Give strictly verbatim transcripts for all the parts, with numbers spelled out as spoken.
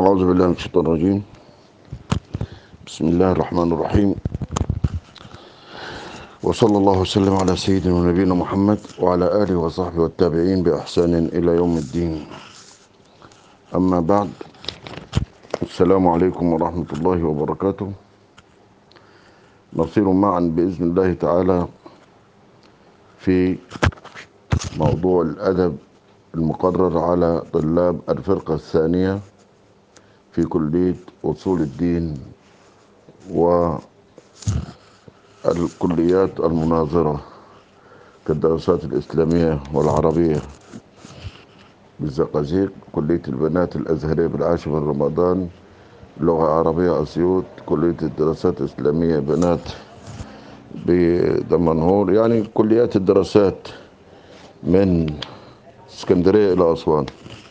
أعوذ بالله من الشيطان الرجيم. بسم الله الرحمن الرحيم، وصلى الله وسلم على سيدنا ونبينا محمد وعلى آله وصحبه والتابعين بإحسان إلى يوم الدين. أما بعد، السلام عليكم ورحمة الله وبركاته. نصير معا بإذن الله تعالى في موضوع الأدب المقرر على طلاب الفرقة الثانية في كلية أصول الدين والكليات المناظرة كالدراسات الإسلامية والعربية بالزقازيق، كلية البنات الأزهرية بالعاشر من رمضان، لغة عربية أسيوط، كلية الدراسات الإسلامية بنات بدمنهور، يعني كليات الدراسات من اسكندرية إلى أسوان،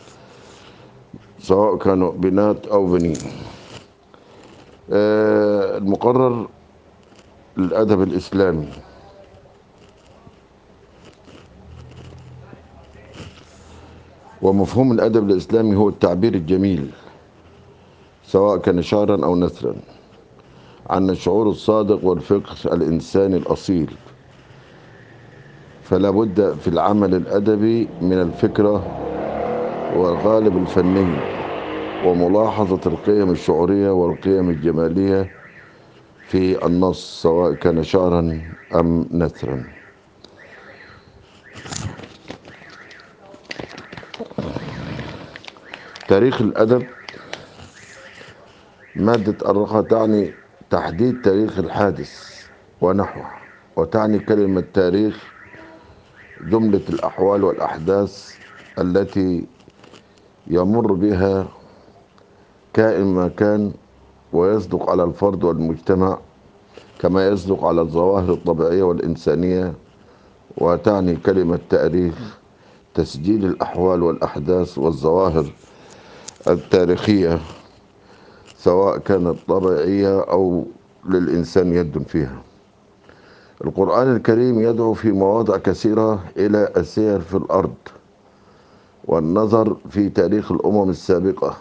سواء كانوا بنات أو بنين. آه، المقرر الأدب الإسلامي. ومفهوم الأدب الإسلامي هو التعبير الجميل، سواء كان شعرا أو نثرا، عن الشعور الصادق والفقه الإنساني الأصيل. فلا بد في العمل الأدبي من الفكرة والغالب الفني وملاحظة القيم الشعورية والقيم الجمالية في النص، سواء كان شعرا أم نثرا. تاريخ الأدب. مادة الرقة تعني تحديد تاريخ الحادث ونحوه، وتعني كلمة تاريخ جملة الأحوال والأحداث التي يمر بها كائن ما كان، ويصدق على الفرد والمجتمع كما يصدق على الظواهر الطبيعية والإنسانية. وتعني كلمة تاريخ تسجيل الأحوال والأحداث والظواهر التاريخية، سواء كانت طبيعية أو للإنسان يد فيها. القرآن الكريم يدعو في مواضع كثيرة إلى السير في الأرض والنظر في تاريخ الأمم السابقة،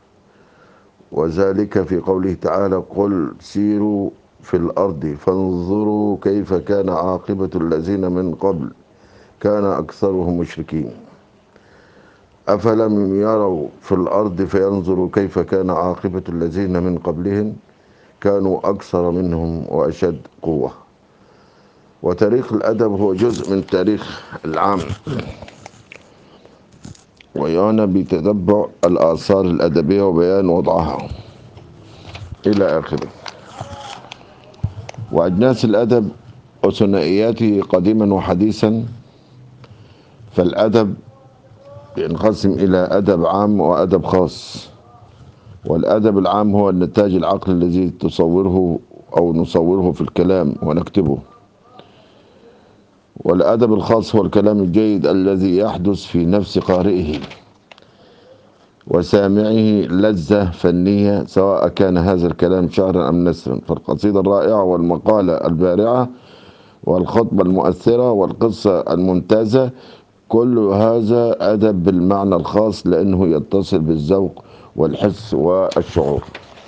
وذلك في قوله تعالى: قل سيروا في الأرض فانظروا كيف كان عاقبة الذين من قبل كان أكثرهم مشركين أفلم يروا في الأرض فينظروا كيف كان عاقبة الذين من قبلهم كانوا أكثر منهم وأشد قوة. وتاريخ الأدب هو جزء من التاريخ العام، ويعنى بتتبع الآثار الأدبية وبيان وضعها إلى آخره. وأجناس الأدب وثنائياته قديما وحديثا. فالأدب ينقسم إلى أدب عام وأدب خاص. والأدب العام هو النتاج العقلي الذي تصوره أو نصوره في الكلام ونكتبه. والأدب الخاص هو الكلام الجيد الذي يحدث في نفس قارئه وسامعه لذة فنية، سواء كان هذا الكلام شعرا أم نثرا. فالقصيدة الرائعة والمقالة البارعة والخطبة المؤثرة والقصة الممتازة، كل هذا أدب بالمعنى الخاص، لأنه يتصل بالذوق والحس والشعور.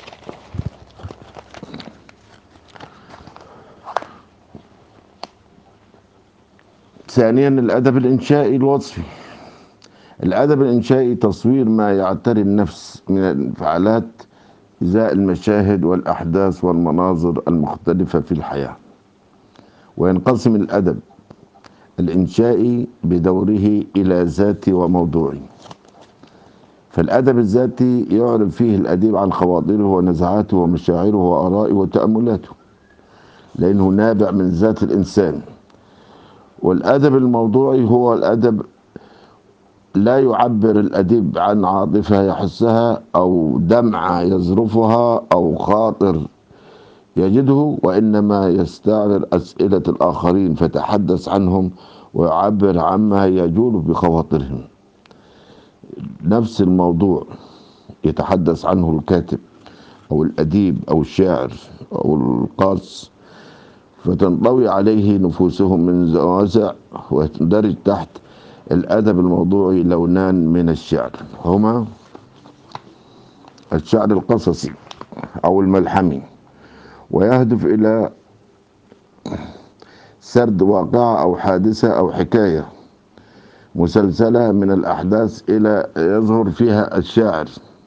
ثانيا، الأدب الإنشائي الوصفي. الأدب الإنشائي تصوير ما يعتري النفس من الانفعالات إزاء المشاهد والأحداث والمناظر المختلفة في الحياة. وينقسم الأدب الإنشائي بدوره إلى ذاتي وموضوعي. فالأدب الذاتي يعرف فيه الأديب عن خواطره ونزعاته ومشاعره وآرائه وتأملاته، لأنه نابع من ذات الإنسان. والأدب الموضوعي هو الأدب لا يعبر الأديب عن عاطفة يحسها أو دمعة يذرفها أو خاطر يجده، وإنما يستعرض أسئلة الآخرين فتحدث عنهم ويعبر عما يجول بخواطرهم. نفس الموضوع يتحدث عنه الكاتب أو الأديب أو الشاعر أو القاص، فتنطوي عليه نفوسهم من زوازع. ويندرج تحت الأدب الموضوعي لونان من الشعر، هما الشعر القصصي أو الملحمي، ويهدف إلى سرد واقعة أو حادثة أو حكاية مسلسلة من الأحداث إلى يظهر فيها الشاعر.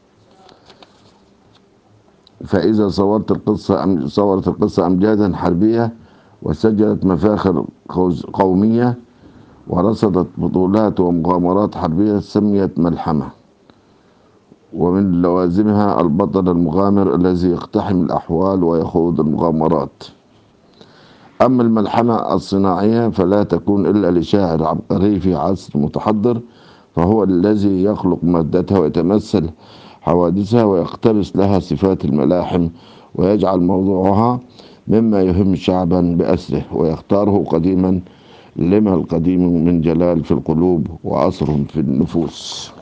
فإذا صورت القصة صورت القصة أمجادا حربية، وسجلت مفاخر قومية، ورصدت بطولات ومغامرات حربية، سميت ملحمة. ومن لوازمها البطل المغامر الذي يقتحم الأحوال ويخوض المغامرات. أما الملحمة الصناعية فلا تكون إلا لشاعر عبقري في عصر متحضر، فهو الذي يخلق مادتها ويتمثل حوادثها ويقتبس لها صفات الملاحم، ويجعل موضوعها مما يهم شعبا بأسره، ويختاره قديما لما القديم من جلال في القلوب وأثر في النفوس.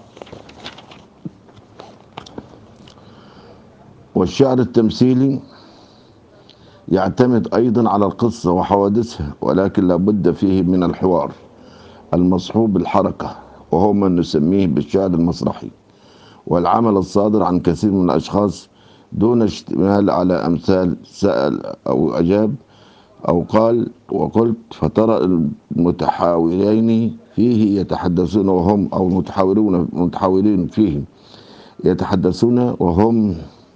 والشعر التمثيلي يعتمد أيضا على القصة وحوادثها، ولكن لابد فيه من الحوار المصحوب بالحركة، وهو ما نسميه بالشعر المسرحي، والعمل الصادر عن كثير من الأشخاص دون اشتمال على أمثال سأل أو أجاب أو قال وقلت، فترى المتحاورين فيه يتحدثون وهم أو المتحاورون المتحاورين فيه يتحدثون وهم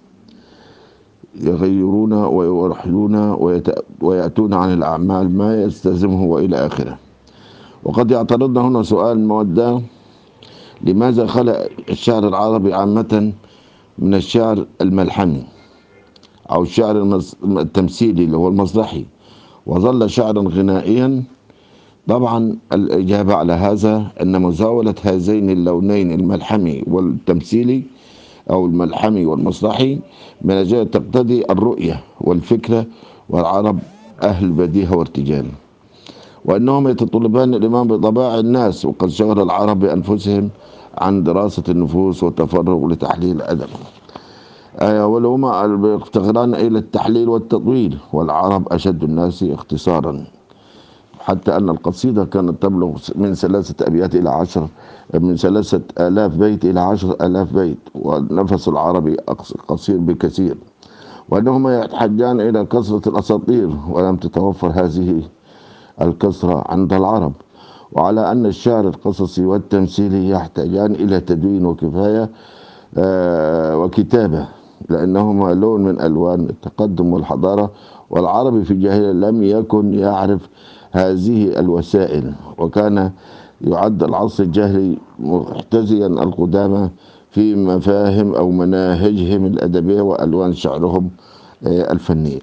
يغيرون ويرحلون ويأتون عن الأعمال ما يستلزمه وإلى آخره. وقد يعترضنا هنا سؤال مودة: لماذا خلق الشعر العربي عامة من الشعر الملحمي أو الشعر التمثيلي اللي هو المسرحي، وظل شعرا غنائيا؟ طبعا الإجابة على هذا أن مزاولة هذين اللونين الملحمي والتمثيلي أو الملحمي والمسرحي من أجل تقتضي الرؤية والفكرة، والعرب أهل بديهة وارتجال، وأنهم يتطلبان الإيمان بطباع الناس، وقد شغل العرب بأنفسهم عن دراسة النفوس والتفرغ لتحليل الأدب، آه ولهما يفتقران إلى التحليل والتطويل، والعرب أشد الناس اختصارا، حتى أن القصيدة كانت تبلغ من ثلاثة أبيات إلى عشر من ثلاثة آلاف بيت إلى عشر آلاف بيت، والنفس العربي قصير بكثير، وأنهما يتحجان إلى كثرة الأساطير، ولم تتوفر هذه الكثرة عند العرب، وعلى أن الشعر القصصي والتمثيلي يحتاجان إلى تدوين وكفاية آه وكتابة، لأنهما لون من ألوان التقدم والحضارة، والعربي في الجاهلية لم يكن يعرف هذه الوسائل، وكان يعد العصر الجاهلي محتزيا القدامى في مفاهيم أو مناهجهم الأدبية وألوان شعرهم الفنية.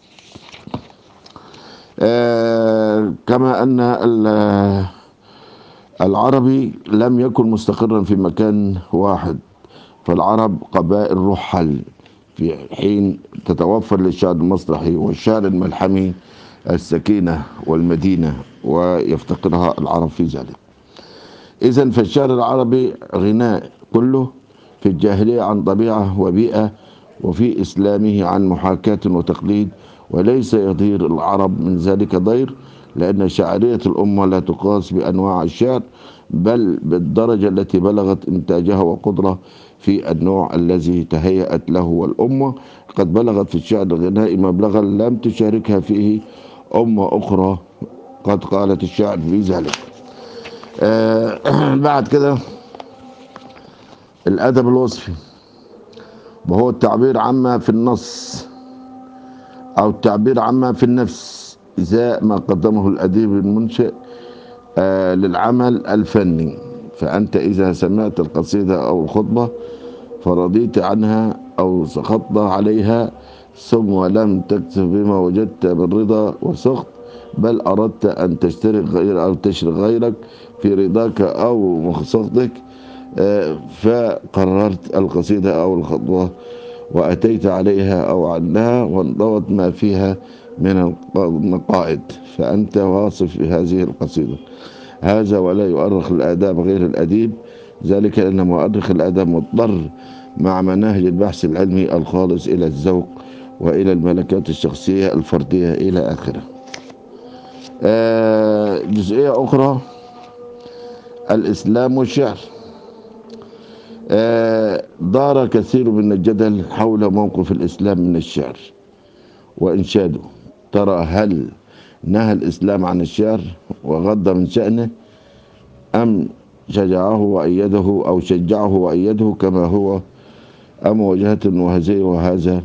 كما أن العربي لم يكن مستقرا في مكان واحد، فالعرب قبائل رحل، في حين تتوفر للشعر المسرحي والشعر الملحمي السكينة والمدينة، ويفتقرها العرب في ذلك. إذن فالشعر العربي غناء كله في الجاهلية عن طبيعة وبيئة، وفي إسلامه عن محاكاة وتقليد، وليس يضير العرب من ذلك ضير، لأن شاعرية الأمة لا تقاس بأنواع الشعر، بل بالدرجة التي بلغت إنتاجها وقدرة في النوع الذي تهيأت له. والأمة قد بلغت في الشعر الغنائي مبلغا لم تشاركها فيه أمة أخرى، قد قالت الشعر في ذلك. آه بعد كده الأدب الوصفي، وهو التعبير عما في النص أو التعبير عما في النفس، إزاء ما قدمه الأديب المنشئ آه للعمل الفني. فأنت إذا سمعت القصيدة أو الخطبة فرضيت عنها أو سخطت عليها، ثم لم تكتف بما وجدت بالرضا والسخط، بل أردت أن تشترك غير أو تشرك غيرك في رضاك أو سخطك، فقررت القصيدة أو الخطوة وأتيت عليها أو عنها وانضوت ما فيها من النقائد، فأنت واصف بهذه القصيدة. هذا ولا يؤرخ الآداب غير الأديب، ذلك لأن مؤرخ الأدب مضطر مع مناهج البحث العلمي الخالص إلى الذوق وإلى الملكات الشخصية الفردية إلى آخره. آه جزئية أخرى، الإسلام والشعر. آه ودار كثير من الجدل حول موقف الإسلام من الشعر وإنشاده. ترى هل نهى الإسلام عن الشعر وغض من شأنه، أم شجعه وأيده أو شجعه وأيده كما هو، أم وجهة وهذه وهذا؟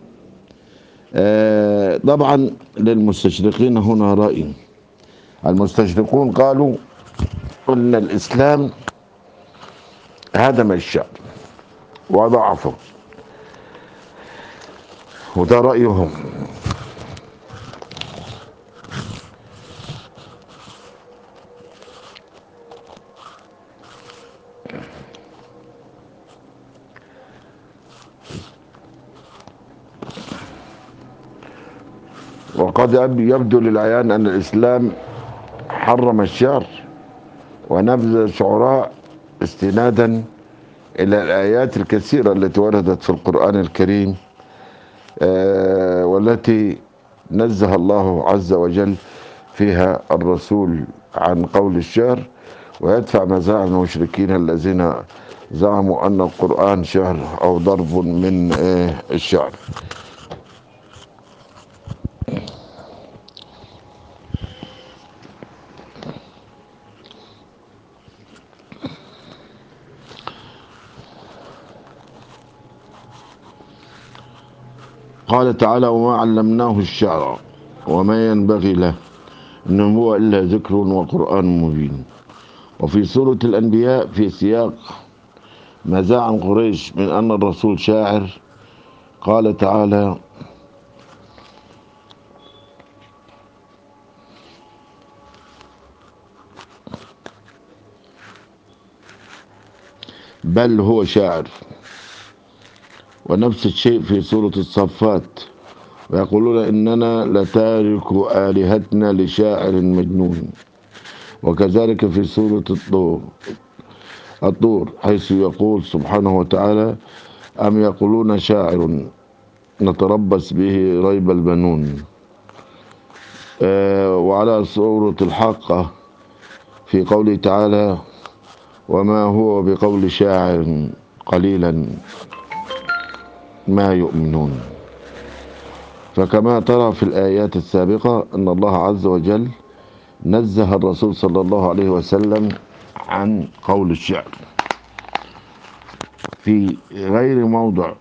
آه طبعا للمستشرقين هنا رأي. المستشرقون قالوا أن الإسلام هدم الشعر وضعفه، وده رأيهم. وقد يبدو للعيان أن الإسلام حرم الشعر ونبذ الشعراء استنادا إلى الآيات الكثيرة التي وردت في القرآن الكريم، آه والتي نزه الله عز وجل فيها الرسول عن قول الشعر، ويدفع مزاعم المشركين الذين زعموا أن القرآن شعر أو ضرب من آه الشعر. قال تعالى: وما علمناه الشعر وما ينبغي له إن هو إلا ذكر وقرآن مبين. وفي سورة الأنبياء في سياق مزاعم قريش من أن الرسول شاعر قال تعالى: بل هو شاعر. ونفس الشيء في سورة الصفات: ويقولون إننا لتارك آلهتنا لشاعر مجنون. وكذلك في سورة الطور الطور حيث يقول سبحانه وتعالى: أم يقولون شاعر نتربص به ريب البنون. آه وعلى سورة الحاقة في قوله تعالى: وما هو بقول شاعر قليلا ما يؤمنون. فكما ترى في الآيات السابقة أن الله عز وجل نزه الرسول صلى الله عليه وسلم عن قول الشعر في غير موضع،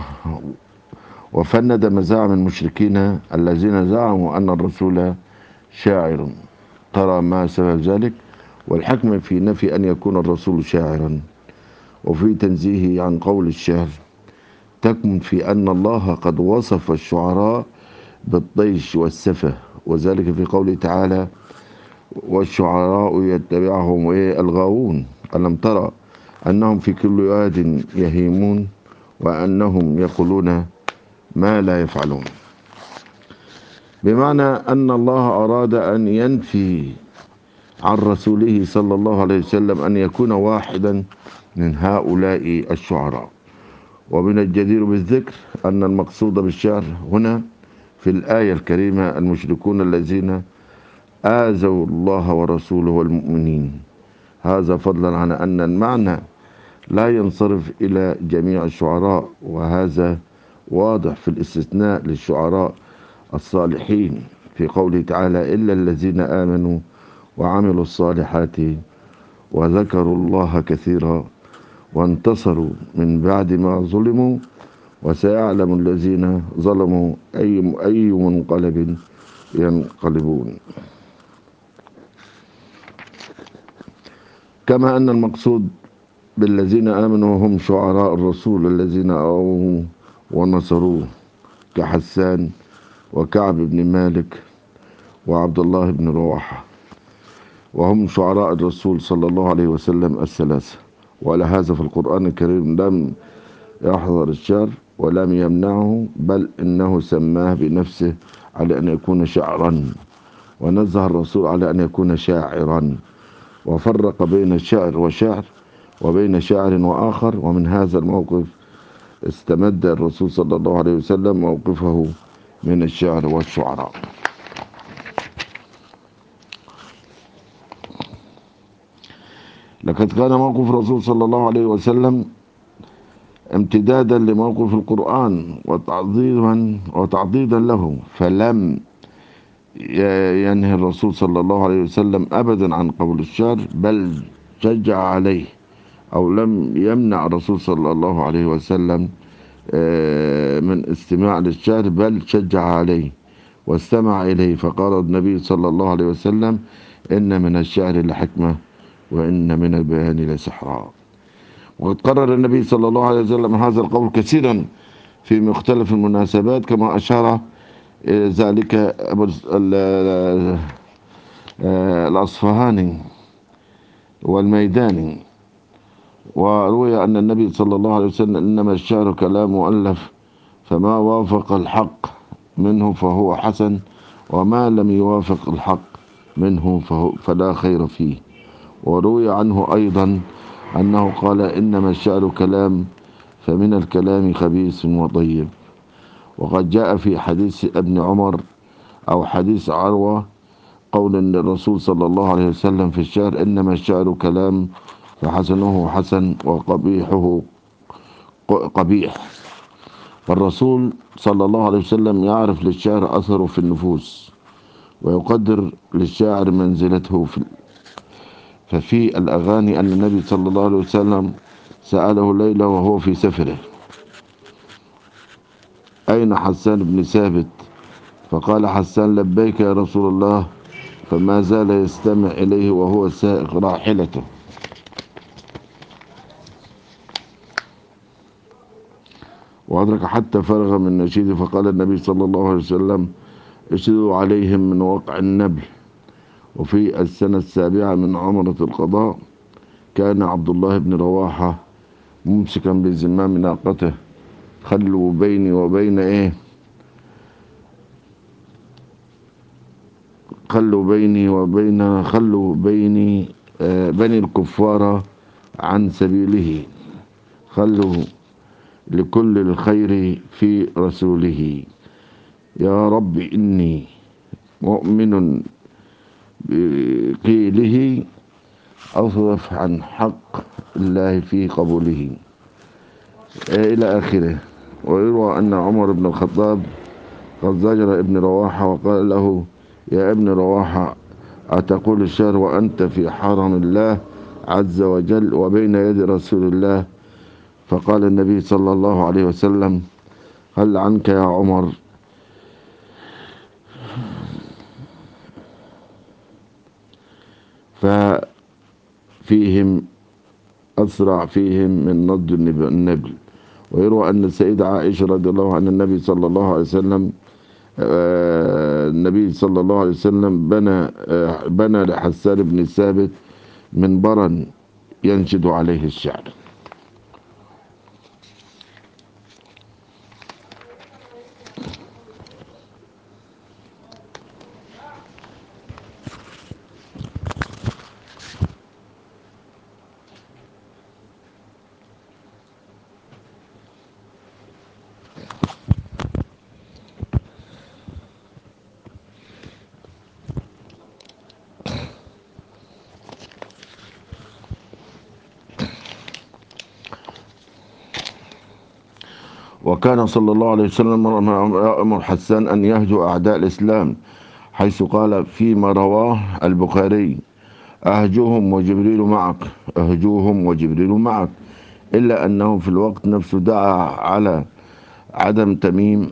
وفند مزاعم المشركين الذين زعموا أن الرسول شاعر. ترى ما سبب ذلك؟ والحكمة في نفي أن يكون الرسول شاعرا وفي تنزيهه عن قول الشعر تكمن في أن الله قد وصف الشعراء بالطيش والسفه، وذلك في قوله تعالى: والشعراء يتبعهم الغاوون. ألم ترى أنهم في كل واد يهيمون وأنهم يقولون ما لا يفعلون. بمعنى أن الله أراد أن ينفي عن رسوله صلى الله عليه وسلم أن يكون واحدا من هؤلاء الشعراء. ومن الجدير بالذكر أن المقصود بالشعر هنا في الآية الكريمة المشركون الذين آذوا الله ورسوله والمؤمنين، هذا فضلا عن أن المعنى لا ينصرف إلى جميع الشعراء، وهذا واضح في الاستثناء للشعراء الصالحين في قوله تعالى: إلا الذين آمنوا وعملوا الصالحات وذكروا الله كثيرا وانتصروا من بعد ما ظلموا وسيعلم الذين ظلموا أي أي منقلب ينقلبون. كما أن المقصود بالذين آمنوا هم شعراء الرسول الذين أووه ونصروه كحسان وكعب بن مالك وعبد الله بن رواحة، وهم شعراء الرسول صلى الله عليه وسلم الثلاثة. وعلى هذا في القرآن الكريم لم يحضر الشعر ولم يمنعه، بل إنه سماه بنفسه على أن يكون شعرا، ونزه الرسول على أن يكون شاعرا، وفرق بين الشعر وشعر وبين شاعر وآخر. ومن هذا الموقف استمد الرسول صلى الله عليه وسلم موقفه من الشعر والشعراء. لقد كان موقف الرسول صلى الله عليه وسلم امتدادا لموقف القرآن وتعظيما وتعضيدا له، فلم ينهي الرسول صلى الله عليه وسلم أبدا عن قول الشعر، بل شجع عليه، أو لم يمنع الرسول صلى الله عليه وسلم من استماع للشعر، بل شجع عليه واستمع إليه. فقال النبي صلى الله عليه وسلم: إن من الشعر لحكمة وإن من البيان لسحرا. وقد قرر النبي صلى الله عليه وسلم هذا القول كثيرا في مختلف المناسبات، كما أشار ذلك أبو الأصفهاني والميداني. وروي أن النبي صلى الله عليه وسلم: إنما الشعر كلام مؤلف، فما وافق الحق منه فهو حسن، وما لم يوافق الحق منه فهو فلا خير فيه. وروي عنه أيضا أنه قال: إنما الشعر كلام، فمن الكلام خبيث وطيب. وقد جاء في حديث ابن عمر أو حديث عروة قول الرسول صلى الله عليه وسلم في الشعر: إنما الشعر كلام، فحسنه حسن وقبيحه قبيح. فالرسول صلى الله عليه وسلم يعرف للشعر أثره في النفوس، ويقدر للشاعر منزلته في ففي الأغاني أن النبي صلى الله عليه وسلم سأله ليلة وهو في سفره: أين حسان بن ثابت؟ فقال حسان: لبيك يا رسول الله. فما زال يستمع إليه وهو سائق راحلته. وأدرك حتى فرغ من نشيده، فقال النبي صلى الله عليه وسلم: اشدوا عليهم من وقع النبل. وفي السنة السابعة من عمرة القضاء كان عبد الله بن رواحة ممسكا بزمام ناقته: خلوا بيني وبين ايه خلوا بيني وبين خلوا بيني آه بني الكفار عن سبيله، خلوا لكل الخير في رسوله. يا رب إني مؤمن بقيله، أصرف عن حق الله في قبوله، إلى آخره. ويروى أن عمر بن الخطاب قد زجر ابن رواحة وقال له: يا ابن رواحة، أتقول الشعر وأنت في حرم الله عز وجل وبين يد رسول الله؟ فقال النبي صلى الله عليه وسلم: هل عنك يا عمر؟ ففيهم أسرع فيهم من نضج النبل. ويروى أن السيدة عائشة رضي الله عنها النبي صلى الله عليه وسلم النبي صلى الله عليه وسلم بنى بنى لحسان بن ثابت منبرا ينشد عليه الشعر. وكان صلى الله عليه وسلم يأمر حسان أن يهجو أعداء الإسلام، حيث قال فيما رواه البخاري: أهجوهم وجبريل معك، أهجوهم وجبريل معك. إلا أنه في الوقت نفسه دعا على عدم تميم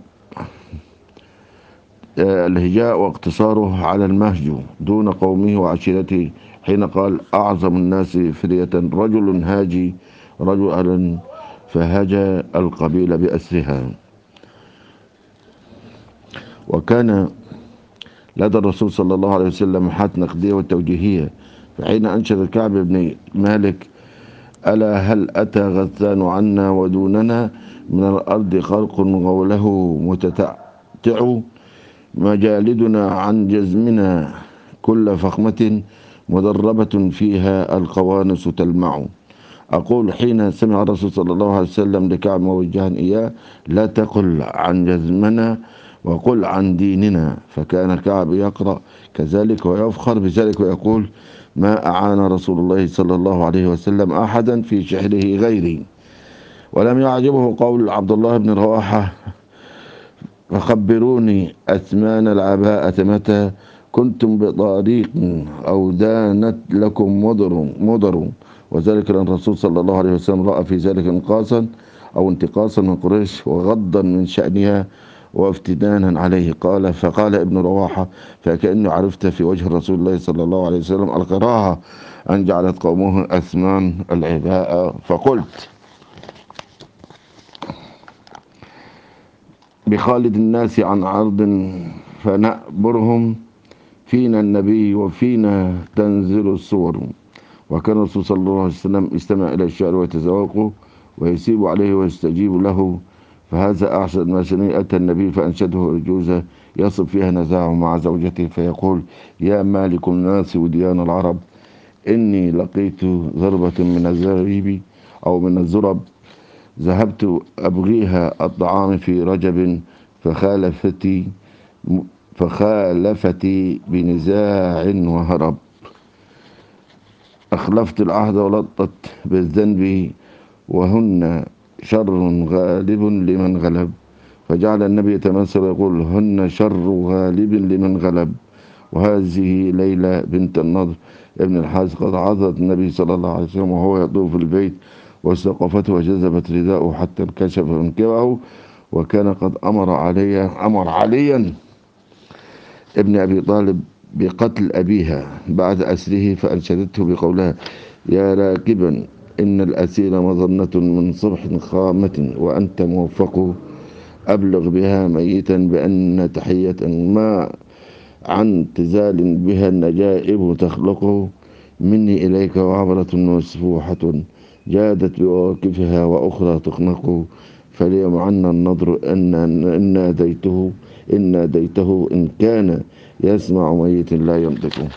الهجاء واقتصاره على المهجو دون قومه وعشيرته، حين قال: أعظم الناس فرية رجل هاجي رجلا، فهجى القبيل بأسرها. وكان لدى الرسول صلى الله عليه وسلم محات نقدية والتوجيهية، فحين أنشد الكعب بن مالك: ألا هل أتى غثان عنا ودوننا، من الأرض خلق غوله متتعتع، مجالدنا عن جزمنا كل فخمة، مدربة فيها القوانس تلمع. أقول حين سمع الرسول صلى الله عليه وسلم لكعب موجها إياه: لا تقل عن جزمنا وقل عن ديننا. فكان كعب يقرأ كذلك ويفخر بذلك ويقول: ما أعان رسول الله صلى الله عليه وسلم أحدا في شعره غيري. ولم يعجبه قول عبد الله بن رواحة: فخبروني أثمان العباءة متى كنتم بطريق أو دانت لكم مضر مضر وذلك لأن الرسول صلى الله عليه وسلم رأى في ذلك انقاصا أو انتقاصا من قريش وغضا من شأنها وافتدانا عليه. قال فقال ابن رواحة: فكأني عرفت في وجه رسول الله صلى الله عليه وسلم الكراهة أن جعلت قومه أثمان العباءة. فقلت بخالد الناس عن عرض فنأبرهم فينا النبي وفينا تنزل الصور. وكان الرسول صلى الله عليه وسلم يستمع إلى الشعر ويتذوقه ويسيب عليه ويستجيب له. فهذا أحسن ما سمع. أتى النبي فأنشده رجوزة يصف فيها نزاعه مع زوجته فيقول: يا مالك الناس وديان العرب، إني لقيت ضربة من الزريب أو من الزرب، ذهبت أبغيها الطعام في رجب، فخالفتي فخالفتي بنزاع وهرب، أخلفت العهد ولطت بالذنب، وهن شر غالب لمن غلب. فجعل النبي يتمثل يقول: هن شر غالب لمن غلب. وهذه ليلى بنت النضر ابن الحارث قد عظت النبي صلى الله عليه وسلم وهو يطوف في البيت، واستوقفته وجذبت رداءه حتى انكشف منكبه. وكان قد أمر علي أمر عليا ابن أبي طالب بقتل أبيها بعد أسره، فأنشدته بقولها: يا راكبا إن الأسير مظنة من صبح خامة، وأنت موفق أبلغ بها ميتا بأن تحية ما عن تزال بها النجائب تخلقه، مني إليك وعبرة مسفوحة جادت بواقفها وأخرى تخنق، فليمعن النضر إن إن ناديته إن ناديته إن كان يسمع ميت لا ينطق.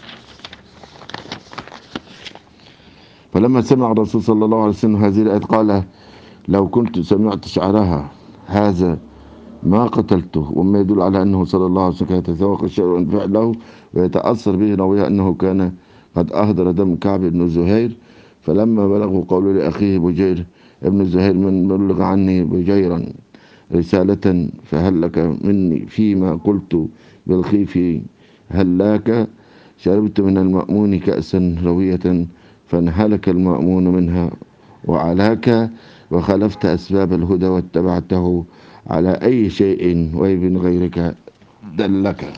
فلما سمع الرسول صلى الله عليه وسلم هذه الآية قال: لو كنت سمعت شعرها هذا ما قتلته. وما يدل على أنه صلى الله عليه وسلم كان يتذوق الشعر وينفع له ويتأثر به روية أنه كان قد أهدر دم كعب بن زهير. فلما بلغوا قولوا لأخيه بجير ابن زهير: من بلغ عني بجيرا رسالة فهل لك مني فيما قلت بالخيف هلاك، شربت من المأمون كأسا روية فانهلك المأمون منها وعلاك، وخلفت أسباب الهدى واتبعته على أي شيء وابن غيرك دلك.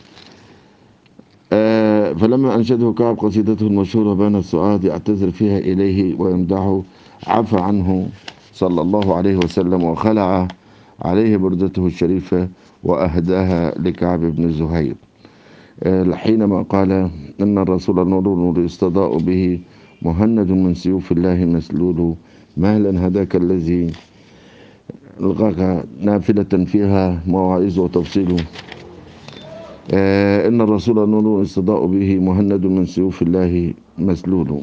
آه فلما أنشده كعب قصيدته المشهورة بان السعاد يعتذر فيها إليه ويمدحه، عفى عنه صلى الله عليه وسلم وخلع عليه بردته الشريفة وأهداها لكعب بن زهير. آه حينما قال: إن الرسول نور نور يستضاء به، مهند من سيوف الله مسلول، مهلا هداك الذي ألقاك نافلة فيها مواعظ وتفصيل. آه إن الرسول نور يستضاء به، مهند من سيوف الله مسلول.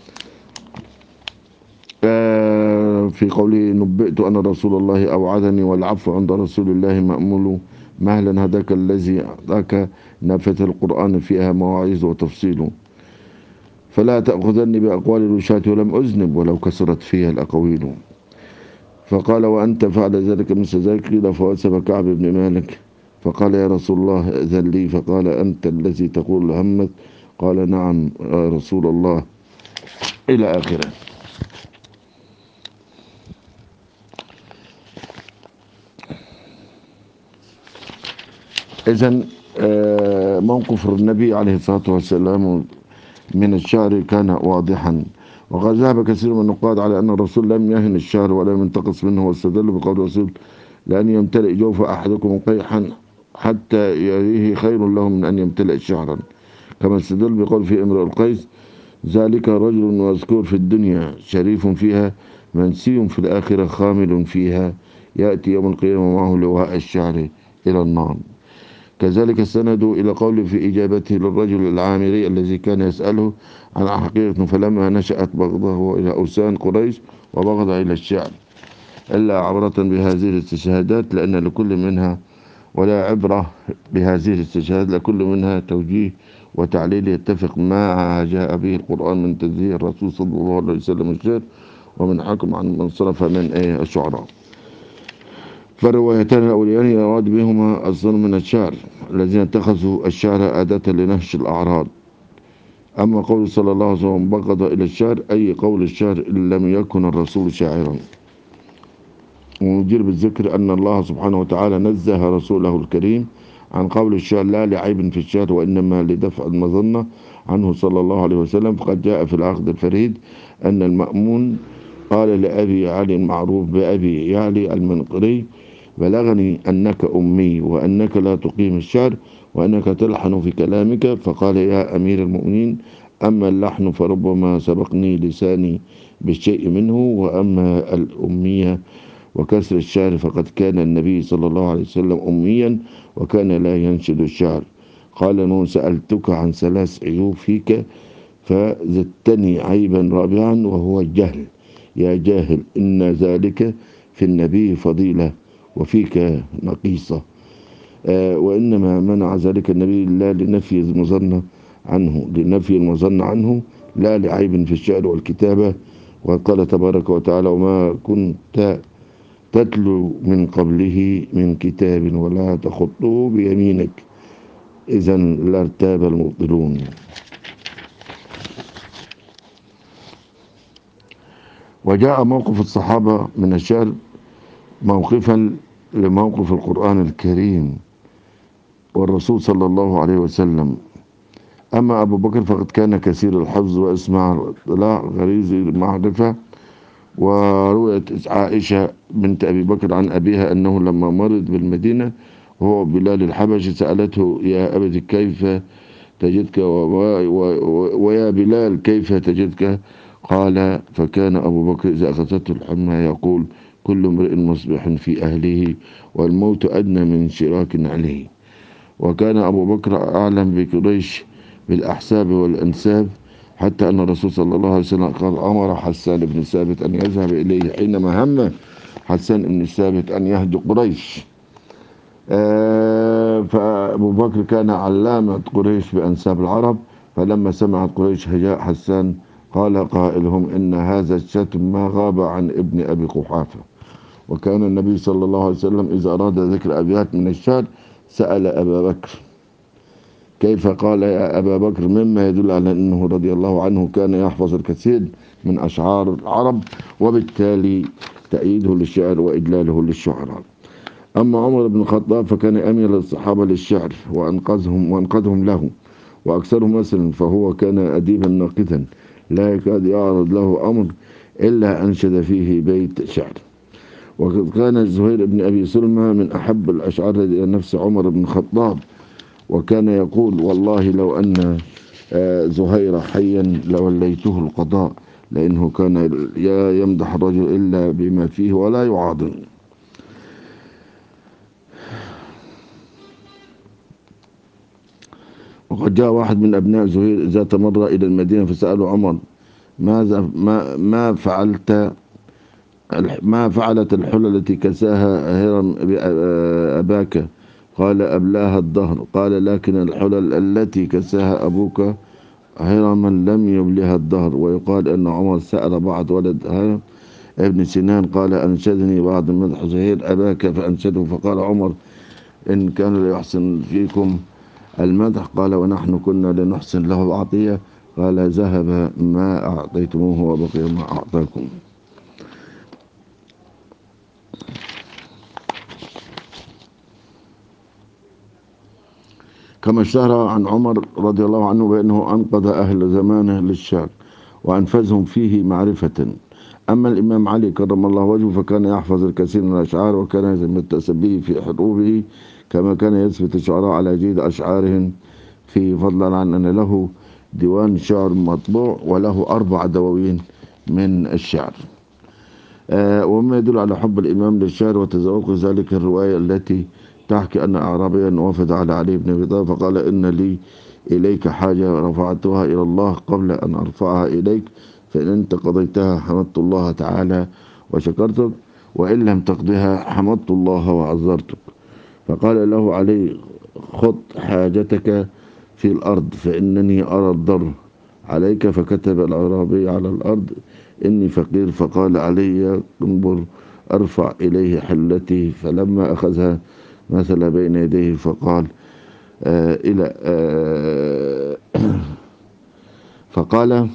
آه في قوله: نبئت أن رسول الله أوعدني والعفو عند رسول الله مأمول، مهلا هداك الذي أعطاك نافة القرآن فيها مواعظ وتفصيل، فلا تأخذني بأقوال الوشاة ولم أذنب ولو كسرت فيها الأقاويل. فقال: وأنت فعل ذلك مثل ذلك؟ قيل: فوسب كعب بن مالك فقال: يا رسول الله أذن لي. فقال: أنت الذي تقول همت؟ قال: نعم يا رسول الله، إلى آخره. إذن موقف النبي عليه الصلاة والسلام من الشعر كان واضحا. وقد ذهب كثير من النقاد على أن الرسول لم يهن الشعر ولم ينتقص منه، واستدل بقول الرسول: لأن يمتلئ جوف أحدكم قيحا حتى يريه خير له من أن يمتلئ شعرا، كما استدل بقول في امرؤ القيس: ذلك رجل مذكور في الدنيا شريف فيها، منسي في الآخرة خامل فيها، يأتي يوم القيامة معه لواء الشعر إلى النار. كذلك استندوا إلى قوله في إجابته للرجل العامري الذي كان يسأله عن حقيقة: فلما نشأت بغضه إلى أوسان قريش وبغض إلى الشعر، إلا عبرة بهذه الاستشهادات، لأن لكل منها ولا عبرة بهذه الاستشهاد، لكل منها توجيه وتعليل يتفق مع جاء به القرآن من تنزيه الرسول صلى الله عليه وسلم الشعر، ومن حكم عن من صرف من إيه الشعراء. فالروايتان الأوليان يراد بهما الصنف من الشعر الذين اتخذوا الشعر أداة لنهش الأعراض. أما قول صلى الله عليه وسلم بغض إلى الشعر أي قول الشعر إن لم يكن الرسول شاعرا. وندير بالذكر أن الله سبحانه وتعالى نزه رسوله الكريم عن قول الشعر لا لعيب في الشعر وإنما لدفع المظنة عنه صلى الله عليه وسلم. فقد جاء في العقد الفريد أن المأمون قال لأبي علي المعروف بأبي يعلي المنقري بلغني أنك أمي وأنك لا تقيم الشعر وأنك تلحن في كلامك. فقال يا أمير المؤمنين أما اللحن فربما سبقني لساني بالشيء منه، وأما الأمية وكسر الشعر فقد كان النبي صلى الله عليه وسلم أميا وكان لا ينشد الشعر. قال نون سألتك عن ثلاث عيوب فيك فزدتني عيبا رابعا وهو الجهل. يا جاهل إن ذلك في النبي فضيلة وفيك نقيصة. آه وإنما منع ذلك النبي لا لنفي المظنة عنه لنفي المظنة عنه لا لعيب في الشعر والكتابة. وقال تبارك وتعالى وما كنت تتلو من قبله من كتاب ولا تخطه بيمينك إذا لارتاب المبطلون. وجاء موقف الصحابة من الشعر موقفا لموقف القرآن الكريم والرسول صلى الله عليه وسلم. أما أبو بكر فقد كان كثير الحفظ وإسماع الاطلاع غريز المعرفة. ورؤيت عائشة بنت أبي بكر عن أبيها أنه لما مرض بالمدينة وهو بلال الحبشي سألته يا أبت كيف تجدك ويا بلال كيف تجدك؟ قال فكان أبو بكر إذا أخذته الحمى يقول كل امرئ مصبح في أهله والموت أدنى من شراك عليه. وكان أبو بكر أعلم بقريش بالأحساب والأنساب حتى أن الرسول صلى الله عليه وسلم قال أمر حسان بن ثابت أن يذهب إليه حينما هم حسان بن ثابت أن يهدي قريش. آه فأبو بكر كان علامة قريش بأنساب العرب. فلما سمعت قريش هجاء حسان قال قائلهم إن هذا الشتم ما غاب عن ابن أبي قحافة. وكان النبي صلى الله عليه وسلم إذا أراد ذكر أبيات من الشعر سأل أبا بكر كيف؟ قال يا أبا بكر مما يدل على أنه رضي الله عنه كان يحفظ الكثير من أشعار العرب وبالتالي تأييده للشعر وإجلاله للشعراء. أما عمر بن الخطاب فكان أميل الصحابة للشعر وأنقذهم وأنقذهم له وأكثرهم مثلا فهو كان أديبا ناقدا لا يكاد يعرض له أمر إلا أنشد فيه بيت شعر. وقد كان زهير بن أبي سلمى من أحب الأشعار إلى نفس عمر بن الخطاب وكان يقول والله لو أن زهير حيا لوليته القضاء لأنه كان لا يمدح الرجل إلا بما فيه ولا يعاضد. وقد جاء واحد من أبناء زهير ذات مرة إلى المدينة فسأله عمر ماذا ما ما فعلت ما فعلت الحلة التي كساها هرم أباك؟ قال أبلاها الدهر. قال لكن الحلل التي كساها أبوك هرما لم يبلها الدهر. ويقال أن عمر سأل بعض ولد هرم ابن سنان قال أنشدني بعض مدح زهير أباك فأنشده. فقال عمر إن كان ليحسن فيكم المدح. قال ونحن كنا لنحسن له العطية. قال ذهب ما أعطيتموه وبقي ما أعطاكم. كما اشتهر عن عمر رضي الله عنه بأنه أنقذ أهل زمانه للشعر وأنفذهم فيه معرفة. أما الإمام علي كرم الله وجهه فكان يحفظ الكثير من الأشعار وكان يتأسى به في حروبه كما كان يثبت الشعراء على جيد أشعارهم في فضلا عن أن له ديوان شعر مطبوع وله أربع دواوين من الشعر. آه وما يدل على حب الإمام للشعر وتذوق ذلك الرواية التي تحكي أن أعرابيا وفد على علي بن أبي طالب فقال إن لي إليك حاجة رفعتها إلى الله قبل أن أرفعها إليك فإن أنت قضيتها حمدت الله تعالى وشكرتك وإن لم تقضها حمدت الله وعذرتك. فقال له علي خذ حاجتك في الأرض فإنني أرى الضر عليك. فكتب الأعرابي على الأرض إني فقير، فقال علي انظر أرفع إليه حلتي، فلما أخذها مثل بين يديه فقال آه إلى آه فقال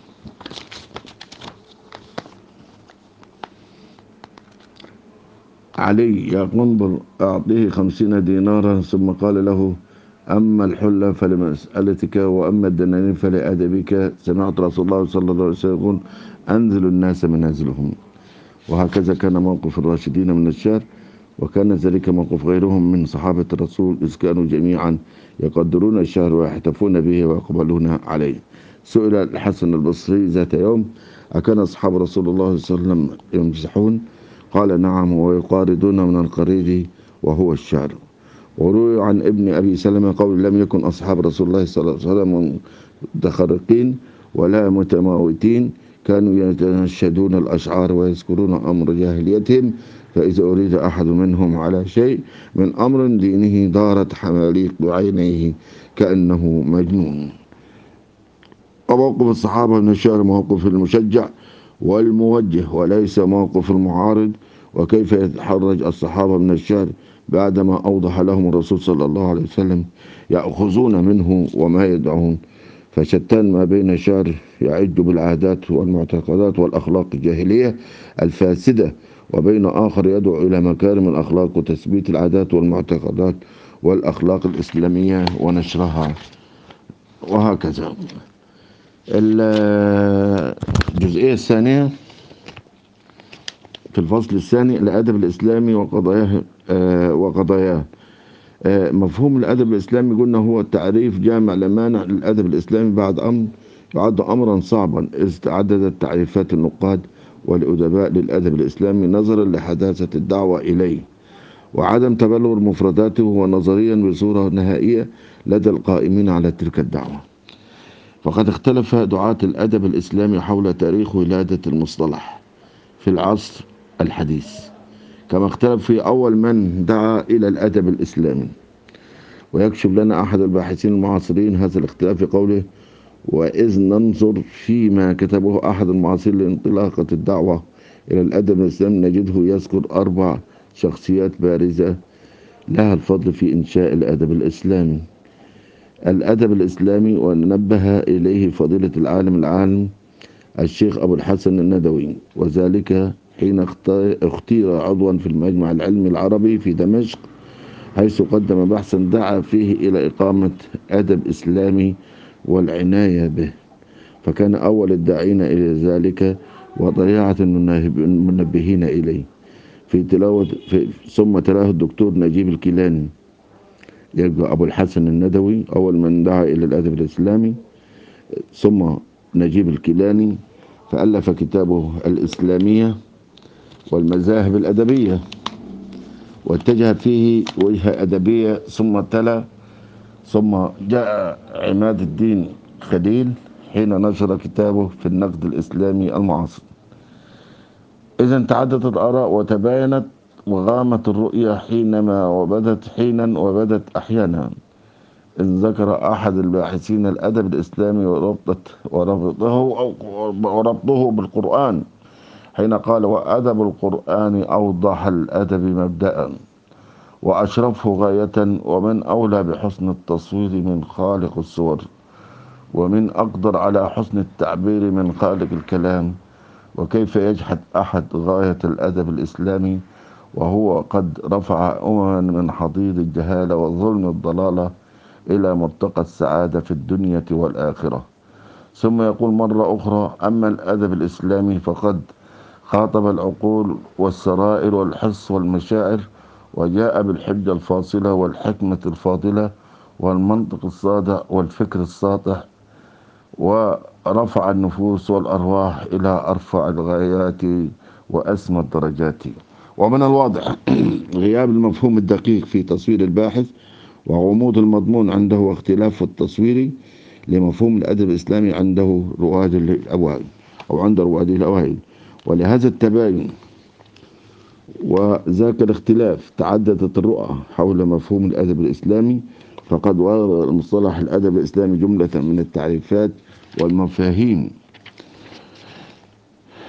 علي يا قنبر أعطيه خمسين دينارا، ثم قال له أما الحلة فلمسألتك، وأما الدنانير فلأدبك. سمعت رسول الله صلى الله عليه وسلم يقول أنزل الناس منازلهم. وهكذا كان موقف الراشدين من الشعر، وكان ذلك موقف غيرهم من صحابة الرسول، إذ كانوا جميعا يقدرون الشعر ويحتفون به ويقبلون عليه. سئل الحسن البصري ذات يوم أكان أصحاب رسول الله صلى الله عليه وسلم يمزحون؟ قال نعم، ويقاردون من القريد وهو الشعر. وروي عن ابن أبي سلمة قول لم يكن أصحاب رسول الله صلى الله عليه وسلم متخرقين ولا متماوتين، كانوا يتنشدون الأشعار ويذكرون أمر جاهليتهم، فإذا أريد أحد منهم على شيء من أمر دينه دارت حماليق بعينيه كأنه مجنون. وموقف الصحابة من الشعر موقف المشجع والموجه وليس موقف المعارض. وكيف يتحرج الصحابة من الشعر بعدما أوضح لهم الرسول صلى الله عليه وسلم يأخذون منه وما يدعون؟ فشتان ما بين شعر يعد بالعادات والمعتقدات والأخلاق الجاهلية الفاسدة، وبين آخر يدعو إلى مكارم الأخلاق وتثبيت العادات والمعتقدات والأخلاق الإسلامية ونشرها، وهكذا. الجزئية الثانية في الفصل الثاني الأدب الإسلامي وقضاياه وقضاياه مفهوم الأدب الإسلامي قلنا هو تعريف جامع لمانع للأدب الإسلامي بعد أمر يعد أمرا صعبا، إذ تعددت تعريفات النقاد والأدباء للأدب الإسلامي نظرا لحداثة الدعوة إليه وعدم تبلور مفرداته، ونظريا بصورة نهائية لدى القائمين على تلك الدعوة. فقد اختلف دعاة الأدب الإسلامي حول تاريخ ولادة المصطلح في العصر الحديث، كما اختلف في أول من دعا إلى الأدب الإسلامي. ويكشف لنا أحد الباحثين المعاصرين هذا الاختلاف في قوله: وإذ ننظر فيما كتبه أحد المعاصرين لانطلاقة الدعوة إلى الأدب الإسلامي نجده يذكر أربع شخصيات بارزة لها الفضل في إنشاء الأدب الإسلامي. الأدب الإسلامي ونبه إليه فضيلة العالم العالم الشيخ أبو الحسن الندوي، وذلك حين اختير عضوا في المجمع العلمي العربي في دمشق، حيث قدم بحثا دعا فيه إلى إقامة أدب إسلامي والعناية به، فكان أول الداعين إلى ذلك وضياعة المنبهين إليه في تلاوة في ثم تلاه الدكتور نجيب الكيلاني. يبقى أبو الحسن الندوي أول من دعا إلى الأدب الإسلامي، ثم نجيب الكيلاني فألف كتابه الإسلامية والمذاهب الأدبية، واتجه فيه وجهة أدبية، ثم تلا ثم جاء عماد الدين خليل حين نشر كتابه في النقد الإسلامي المعاصر. إذا تعددت الآراء وتباينت وغامت الرؤية حينما وبدت حينا وبدت أحيانا. إذ ذكر أحد الباحثين الأدب الإسلامي وربطه وربطه وربطه بالقرآن حين قال: وأدب القرآن أوضح الأدب مبدأ وأشرفه غاية، ومن أولى بحسن التصوير من خالق الصور، ومن أقدر على حسن التعبير من خالق الكلام. وكيف يجحد أحد غاية الأدب الإسلامي وهو قد رفع أمما من حضيض الجهالة والظلم الضلالة إلى مرتقى السعادة في الدنيا والآخرة. ثم يقول مرة أخرى: أما الأدب الإسلامي فقد خاطب العقول والسرائر والحس والمشاعر، وجاء بالحجة الفاصلة والحكمة الفاضلة والمنطق الصادق والفكر الساطع، ورفع النفوس والأرواح إلى أرفع الغايات وأسمى الدرجات. ومن الواضح غياب المفهوم الدقيق في تصوير الباحث وغموض المضمون عنده واختلاف التصوير لمفهوم الأدب الإسلامي عنده رواد الأوائل أو عند رواد الأوائل. ولهذا التباين وذاك الاختلاف تعددت الرؤى حول مفهوم الأدب الإسلامي، فقد ورد المصطلح الأدب الإسلامي جملة من التعريفات والمفاهيم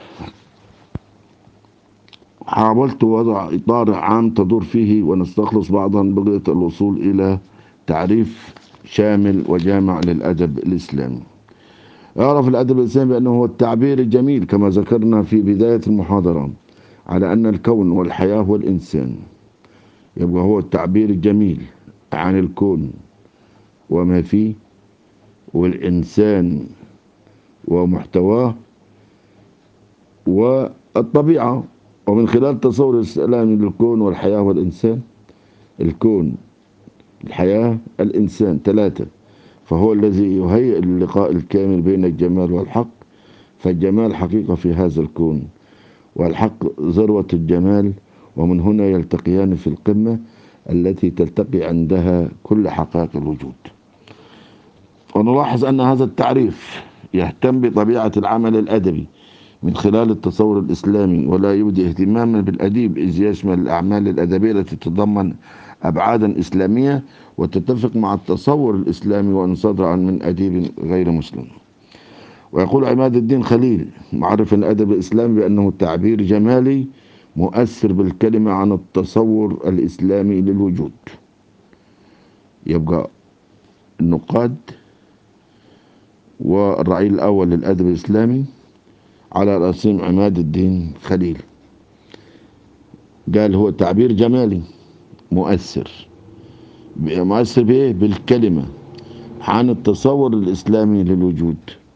حاولت وضع إطار عام تدور فيه ونستخلص بعضا بغية الوصول إلى تعريف شامل وجامع للأدب الإسلامي. يعرف الأدب الإسلامي بأنه هو التعبير الجميل كما ذكرنا في بداية المحاضرة على أن الكون والحياة والإنسان، يبقى هو التعبير الجميل عن الكون وما فيه والإنسان ومحتواه والطبيعة. ومن خلال تصور الإسلامي للكون والحياة والإنسان، الكون، الحياة، الإنسان، ثلاثة، فهو الذي يهيئ اللقاء الكامل بين الجمال والحق. فالجمال حقيقة في هذا الكون، والحق ذروة الجمال، ومن هنا يلتقيان في القمة التي تلتقي عندها كل حقائق الوجود. ونلاحظ أن هذا التعريف يهتم بطبيعة العمل الأدبي من خلال التصور الإسلامي، ولا يبدي اهتماما بالأديب إذ يشمل الأعمال الأدبية التي تتضمن أبعادا إسلامية وتتفق مع التصور الإسلامي وإن صدر من أديب غير مسلم. ويقول عماد الدين خليل معرف الأدب الإسلامي بأنه تعبير جمالي مؤثر بالكلمة عن التصور الإسلامي للوجود. يبقى النقاد والرعيل الأول للأدب الإسلامي على رأسهم عماد الدين خليل، قال هو تعبير جمالي مؤثر، مؤثر بإيه؟ بالكلمة عن التصور الإسلامي للوجود.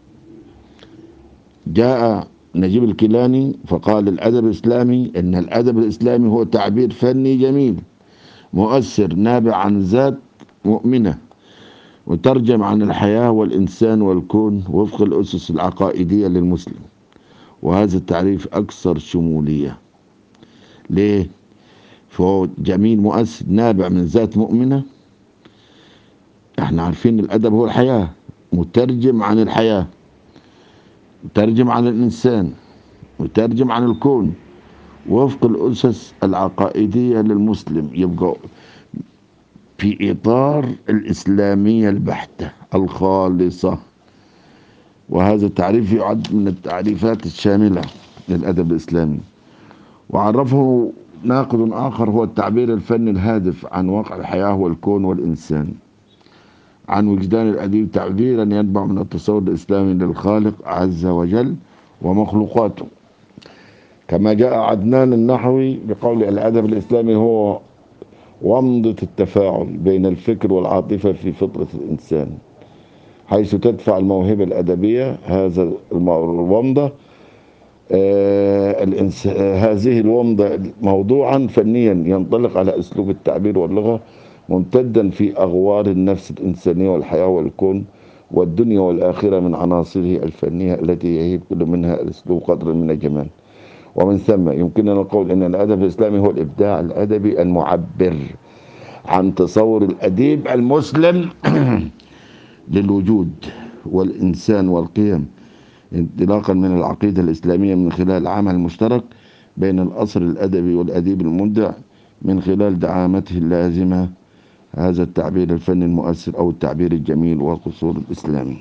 جاء نجيب الكيلاني فقال الأدب الإسلامي إن الأدب الإسلامي هو تعبير فني جميل مؤثر نابع عن ذات مؤمنة وترجم عن الحياة والإنسان والكون وفق الأسس العقائدية للمسلم. وهذا التعريف أكثر شمولية. ليه؟ فهو جميل مؤثر نابع من ذات مؤمنة. احنا عارفين الأدب هو الحياة، مترجم عن الحياة، مترجم عن الإنسان، مترجم عن الكون وفق الأسس العقائدية للمسلم. يبقى في إطار الإسلامية البحتة الخالصة. وهذا التعريف يعد من التعريفات الشاملة للأدب الإسلامي. وعرفه ناقد آخر هو التعبير الفني الهادف عن واقع الحياة والكون والإنسان، عن وجدان الأديب تعبيرا ينبع من التصور الإسلامي للخالق عز وجل ومخلوقاته. كما جاء عدنان النحوي بقول الأدب الإسلامي هو ومضة التفاعل بين الفكر والعاطفة في فطرة الإنسان، حيث تدفع الموهبة الأدبية هذا الومضة آه الإنس... آه هذه الومضة موضوعا فنيا ينطلق على أسلوب التعبير واللغة ممتدا في أغوار النفس الإنسانية والحياة والكون والدنيا والآخرة من عناصره الفنية التي يهيب كل منها الأسلوب قدر من الجمال. ومن ثم يمكننا القول أن الأدب الإسلامي هو الإبداع الأدبي المعبر عن تصور الأديب المسلم للوجود والإنسان والقيم، انطلاقا من العقيدة الإسلامية من خلال عمل مشترك بين الأصل الأدبي والأديب المبدع من خلال دعامته اللازمة هذا التعبير الفني المؤثر أو التعبير الجميل والقصور الإسلامي.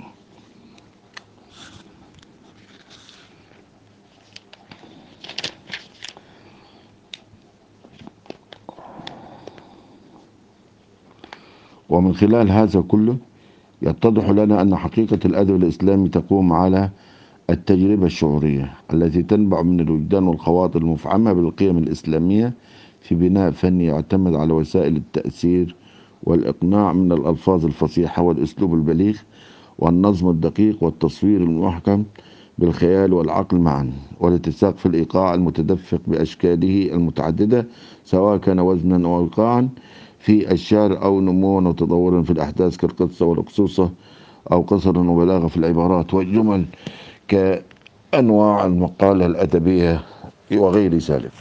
ومن خلال هذا كله يتضح لنا أن حقيقة الأدب الإسلامي تقوم على التجربة الشعورية التي تنبع من الوجدان والخواطر المفعمة بالقيم الإسلامية في بناء فني يعتمد على وسائل التأثير والإقناع من الألفاظ الفصيحة والأسلوب البليغ والنظم الدقيق والتصوير المحكم بالخيال والعقل معا، والاتساق في الإيقاع المتدفق بأشكاله المتعددة سواء كان وزنا أو إيقاعا في الشعر أو نموا وتطورا في الأحداث كالقصة والقصوصة أو قصر وبلاغة في العبارات والجمل كأنواع المقالة الأدبية وغير ذلك.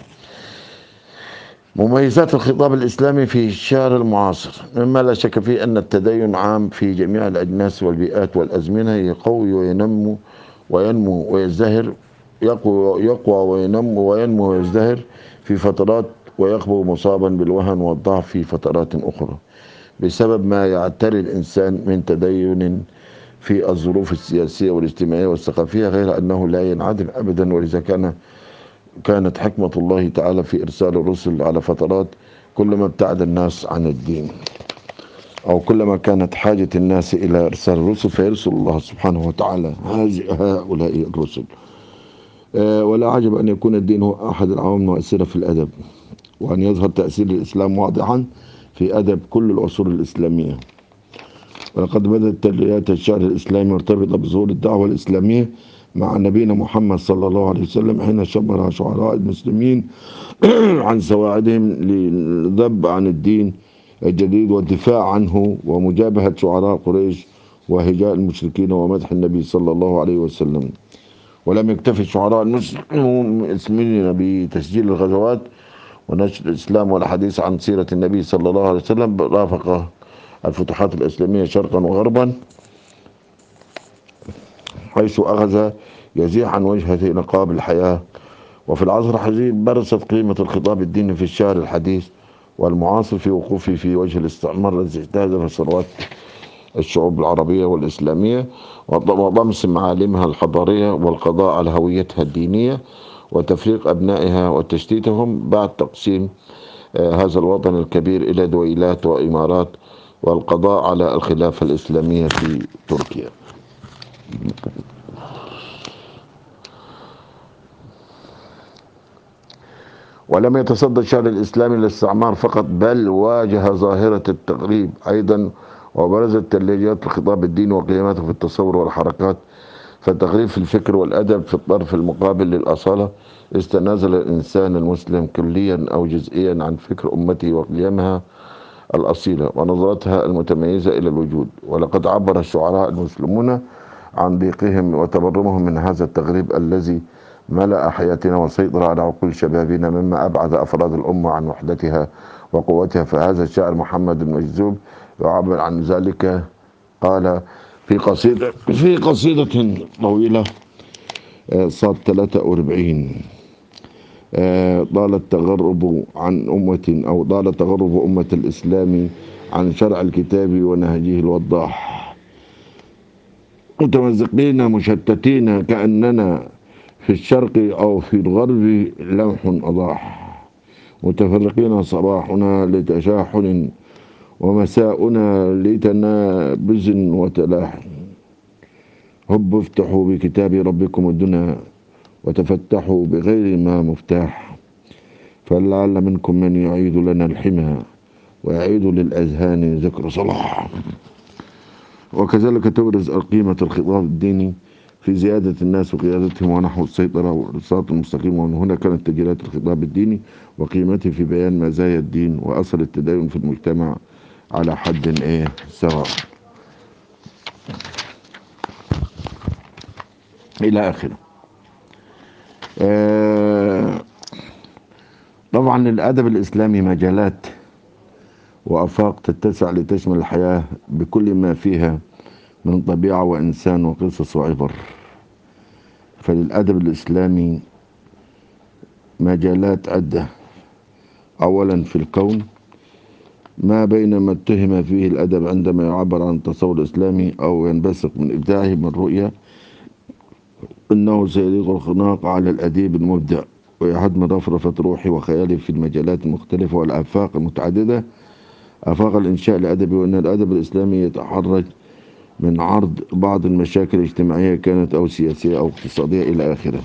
مميزات الخطاب الإسلامي في الشعر المعاصر، مما لا شك فيه أن التدين عام في جميع الأجناس والبيئات والأزمنة، يقوي وينمو وينمو ويزدهر، يقوى, يقوى وينمو وينمو ويزدهر في فترات ويخبو مصابا بالوهن والضعف في فترات أخرى بسبب ما يعتري الإنسان من تدين في الظروف السياسية والاجتماعية والثقافية، غير أنه لا ينعدم أبدا. ولذا كان كانت حكمة الله تعالى في إرسال الرسل على فترات، كلما ابتعد الناس عن الدين أو كلما كانت حاجة الناس إلى إرسال الرسل فيرسل الله سبحانه وتعالى هؤلاء الرسل. آه، ولا عجب أن يكون الدين هو أحد العوامل المؤثرة في الأدب، وأن يظهر تأثير الإسلام واضحا في أدب كل العصور الإسلامية. ولقد بدأت تجليات الشعر الإسلامي مرتبطة بظهور الدعوة الإسلامية مع نبينا محمد صلى الله عليه وسلم، حين شمر شعراء المسلمين عن سواعدهم للذب عن الدين الجديد والدفاع عنه ومجابهة شعراء قريش وهجاء المشركين ومدح النبي صلى الله عليه وسلم. ولم يكتفي الشعراء المسلمين بتسجيل الغزوات ونشر الإسلام والحديث عن سيرة النبي صلى الله عليه وسلم، بل رافق الفتوحات الإسلامية شرقا وغربا، حيث أخذ يزيح عن وجهة نقاب الحياة. وفي العصر الحديث برزت قيمة الخطاب الديني في الشعر الحديث والمعاصر في وقوفه في وجه الاستعمار الذي اجتهد في ثروات الشعوب العربية والإسلامية وضمس معالمها الحضارية والقضاء على هويتها الدينية وتفريق أبنائها وتشتيتهم بعد تقسيم آه هذا الوطن الكبير إلى دويلات وإمارات، والقضاء على الخلافة الإسلامية في تركيا. ولم يتصدى الشعر الإسلامي للاستعمار فقط، بل واجه ظاهرة التغريب أيضا، وبرزت تلهيجات الخطاب الديني وقيمته في التصور والحركات. فالتغريب في الفكر والأدب في الطرف المقابل للأصالة، استنازل الإنسان المسلم كليا أو جزئيا عن فكر أمته وقيمها الأصيلة ونظرتها المتميزة إلى الوجود. ولقد عبر الشعراء المسلمون عن ضيقهم وتبرمهم من هذا التغريب الذي ملأ حياتنا وسيطر على عقول شبابنا، مما أبعد أفراد الأمة عن وحدتها وقوتها. فهذا الشاعر محمد المجذوب يعبر عن ذلك، قال في قصيدة في قصيدة طويلة صاد ثلاثة وأربعين: ضال التغرب عن أمة أو ضال تغرب أمة الإسلام عن شرع الكتاب ونهجه الوضاح، متمزقين مشتتين كأننا في الشرق أو في الغرب لمح أضاح، متفرقين صباحنا لتشاحن ومساؤنا لتنابز وتلاحم. هب افتحوا بكتاب ربكم الدنا وتفتحوا بغير ما مفتاح، فلعل منكم من يعيد لنا الحمى ويعيد للأذهان ذكر صلاح. وكذلك تبرز قيمة الخطاب الديني في زيادة الناس وقيادتهم ونحو السيطرة والصراط المستقيم. ومن هنا كانت تجليات الخطاب الديني وقيمته في بيان مزايا الدين وأثر التدين في المجتمع على حد ايه سواء إلى آخره. آه طبعا الأدب الإسلامي مجالات وآفاق تتسع لتشمل الحياة بكل ما فيها من طبيعة وإنسان وقصص وعبر. فللأدب الإسلامي مجالات عدة. أولا في الكون، ما بين ما اتهم فيه الأدب عندما يعبر عن التصور الإسلامي أو ينبثق من إبداعه من رؤية إنه سيليق الخناق على الأديب المبدع ويحد من رفرفة روحه وخياله في المجالات المختلفة والآفاق المتعددة، آفاق الإنشاء الأدبي. وأن الأدب الإسلامي يتحرج من عرض بعض المشاكل الاجتماعية كانت أو سياسية أو اقتصادية إلى آخره.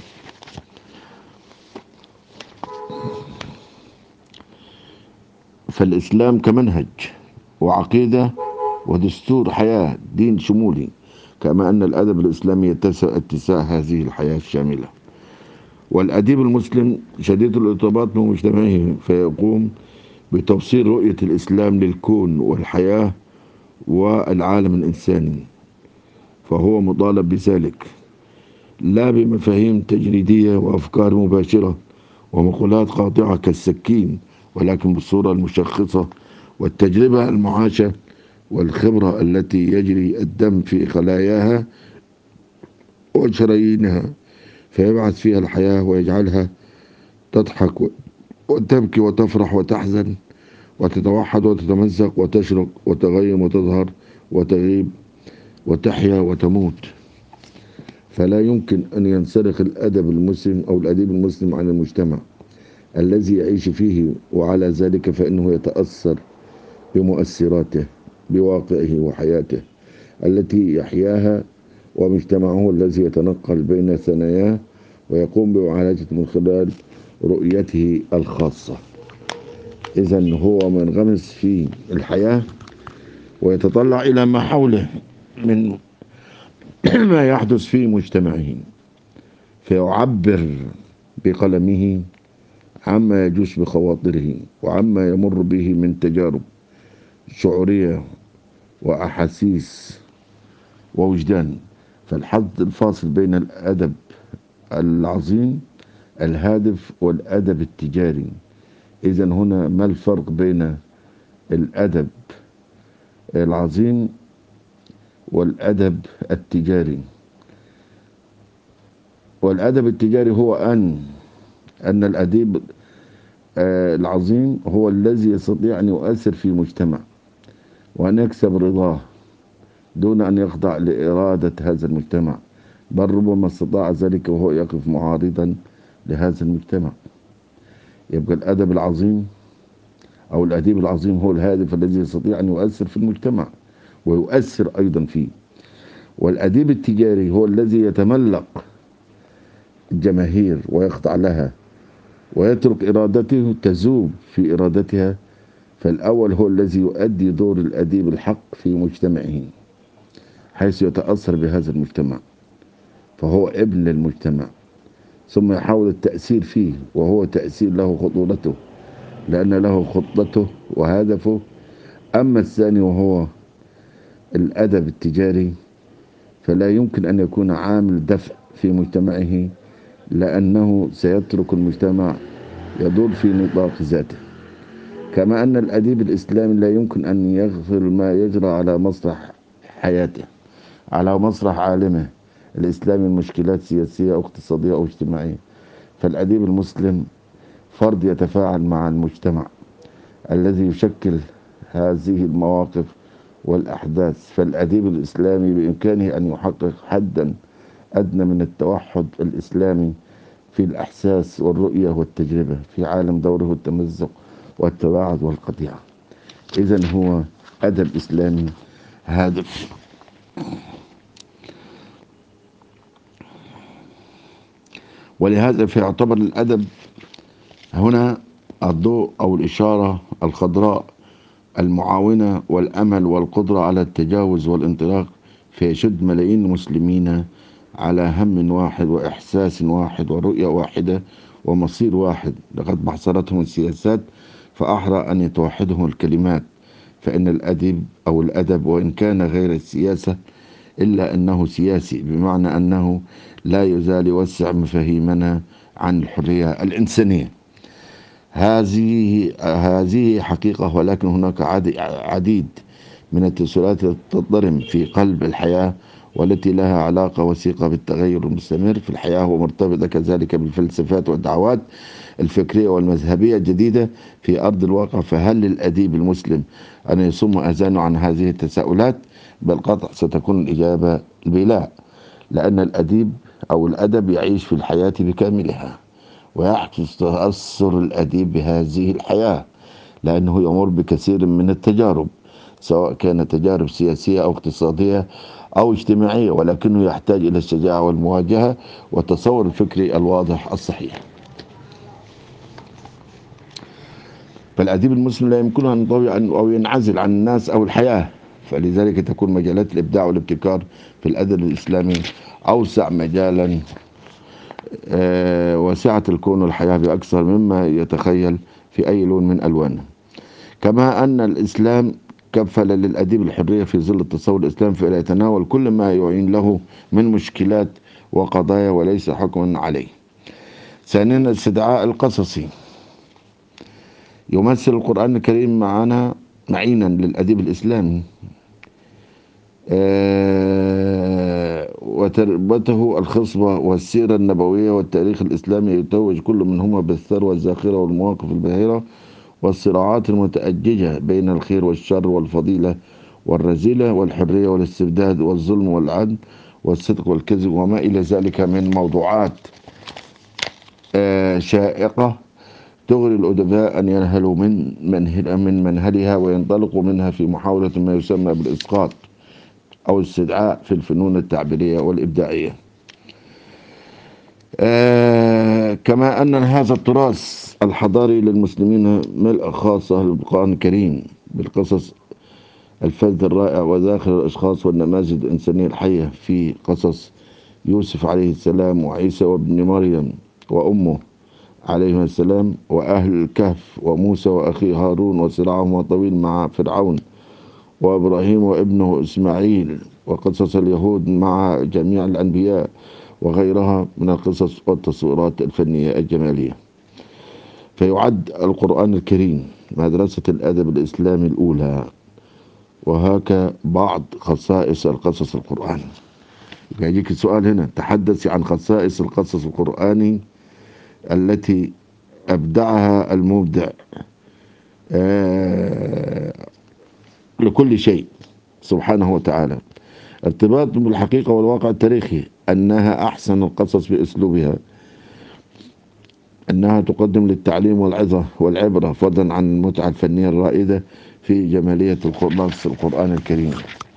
فالإسلام كمنهج وعقيدة ودستور حياة، دين شمولي، كما أن الأدب الإسلامي يتسع اتساع هذه الحياة الشاملة. والأديب المسلم شديد الارتباط بمجتمعه، فيقوم بتبصير رؤية الإسلام للكون والحياة والعالم الإنساني، فهو مطالب بذلك، لا بمفاهيم تجريدية وأفكار مباشرة ومقولات قاطعة كالسكين، ولكن بالصورة المشخصة والتجربة المعاشة والخبرة التي يجري الدم في خلاياها وشرايينها، فيبعث فيها الحياة ويجعلها تضحك وتبكي وتفرح وتحزن وتتوحد وتتمزق وتشرق وتغيم وتظهر وتغيب وتحيا وتموت. فلا يمكن أن ينسلخ الأدب المسلم أو الأديب المسلم عن المجتمع الذي يعيش فيه، وعلى ذلك فإنه يتأثر بمؤثراته، بواقعه وحياته التي يحياها، ومجتمعه الذي يتنقل بين ثناياه ويقوم بمعالجة من خلال رؤيته الخاصة. إذن هو منغمس في الحياة ويتطلع إلى ما حوله من ما يحدث في مجتمعه، فيعبر بقلمه عما يجوش بخواطره وعما يمر به من تجارب شعورية وأحاسيس ووجدان. فالحد الفاصل بين الأدب العظيم الهادف والأدب التجاري. إذن هنا ما الفرق بين الأدب العظيم والأدب التجاري؟ والأدب التجاري هو أن أن الأديب العظيم هو الذي يستطيع أن يؤثر في مجتمع وأن يكسب رضاه دون أن يخضع لإرادة هذا المجتمع، بل ربما استطاع ذلك وهو يقف معارضا لهذا المجتمع. يبقى الأدب العظيم أو الأديب العظيم هو الهادف الذي يستطيع أن يؤثر في المجتمع ويؤثر أيضا فيه. والأديب التجاري هو الذي يتملق الجماهير ويخضع لها ويترك إرادته تذوب في إرادتها. فالأول هو الذي يؤدي دور الأديب الحق في مجتمعه حيث يتأثر بهذا المجتمع، فهو ابن للمجتمع، ثم يحاول التأثير فيه، وهو تأثير له خطورته لأن له خطته وهدفه. أما الثاني وهو الأدب التجاري فلا يمكن أن يكون عامل دفع في مجتمعه، لأنه سيترك المجتمع يدور في نطاق ذاته. كما أن الأديب الإسلامي لا يمكن أن يغفر ما يجرى على مسرح حياته، على مسرح عالمه الإسلامي، المشكلات سياسية أو اقتصادية أو اجتماعية. فالأديب المسلم فرد يتفاعل مع المجتمع الذي يشكل هذه المواقف والأحداث. فالأديب الإسلامي بإمكانه أن يحقق حدا أدنى من التوحد الإسلامي في الأحساس والرؤية والتجربة في عالم دوره التمزق والتباعد والقطيعة. إذن هو أدب إسلامي هادف. ولهذا فيعتبر الأدب هنا الضوء أو الإشارة الخضراء المعاونة والأمل والقدرة على التجاوز والانطلاق، فيشد ملايين المسلمين على هم واحد وإحساس واحد ورؤية واحدة ومصير واحد. لقد محصرتهم السياسات فأحرى أن يتوحدهم الكلمات. فإن الأدب أو الأدب وإن كان غير السياسة إلا أنه سياسي، بمعنى أنه لا يزال يوسع مفاهيمنا عن الحرية الإنسانية. هذه هذه حقيقة، ولكن هناك عديد من التساؤلات التي تضطرم في قلب الحياة والتي لها علاقة وثيقة بالتغير المستمر في الحياة، ومرتبطة كذلك بالفلسفات والدعوات الفكرية والمذهبية الجديدة في أرض الواقع. فهل للأديب المسلم أن يصم أذانه عن هذه التساؤلات؟ بالقطع ستكون الإجابة بلا، لأن الأديب أو الأدب يعيش في الحياة بكاملها، ويحدث تأثر الأديب بهذه الحياة لأنه يمر بكثير من التجارب، سواء كانت تجارب سياسية أو اقتصادية أو اجتماعية، ولكنه يحتاج إلى الشجاعة والمواجهة والتصور الفكري الواضح الصحيح. فالأديب المسلم لا يمكنه أن ينطوي أو ينعزل عن الناس أو الحياة، فلذلك تكون مجالات الإبداع والابتكار في الأدب الإسلامي أوسع مجالا وسعة الكون والحياة بأكثر مما يتخيل في أي لون من ألوانه. كما أن الإسلام كفل للأديب الحرية في ظل التصور الإسلامي، فلا يتناول كل ما يعين له من مشكلات وقضايا وليس حكما عليه. ثانيا الاستدعاء القصصي. يمثل القرآن الكريم معنا معينا للأديب الإسلامي وتربته الخصبة والسيرة النبوية والتاريخ الإسلامي، يتوج كل منهما بالثروة الزاخرة والمواقف الباهرة والصراعات المتأججة بين الخير والشر والفضيلة والرذيلة والحرية والاستبداد والظلم والعدل والصدق والكذب وما إلى ذلك من موضوعات آه، شائقة تغري الأدباء أن ينهلوا من منهل من منهلها وينطلقوا منها في محاولة ما يسمى بالإسقاط أو استدعاء في الفنون التعبيرية والإبداعية. آه كما أن هذا التراث الحضاري للمسلمين ملء خاصة للقرآن الكريم بالقصص الفذ الرائع وذاخر الأشخاص والنماذج الإنسانية الحية في قصص يوسف عليه السلام وعيسى وابن مريم وأمه عليهما السلام وأهل الكهف وموسى وأخيه هارون وصراعهما طويل مع فرعون وإبراهيم وابنه إسماعيل وقصص اليهود مع جميع الأنبياء وغيرها من القصص والتصويرات الفنية الجمالية. فيعد القرآن الكريم مدرسة الأدب الإسلامي الأولى، وهاك بعض خصائص القصص القرآني. يجيك السؤال هنا، تحدثي عن خصائص القصص القرآني التي أبدعها المبدع آه لكل شيء سبحانه وتعالى. ارتباط بالحقيقة والواقع التاريخي، أنها أحسن القصص بأسلوبها، أنها تقدم للتعليم والعظة والعبرة فضلا عن المتعة الفنية الرائدة في جمالية نص القرآن الكريم.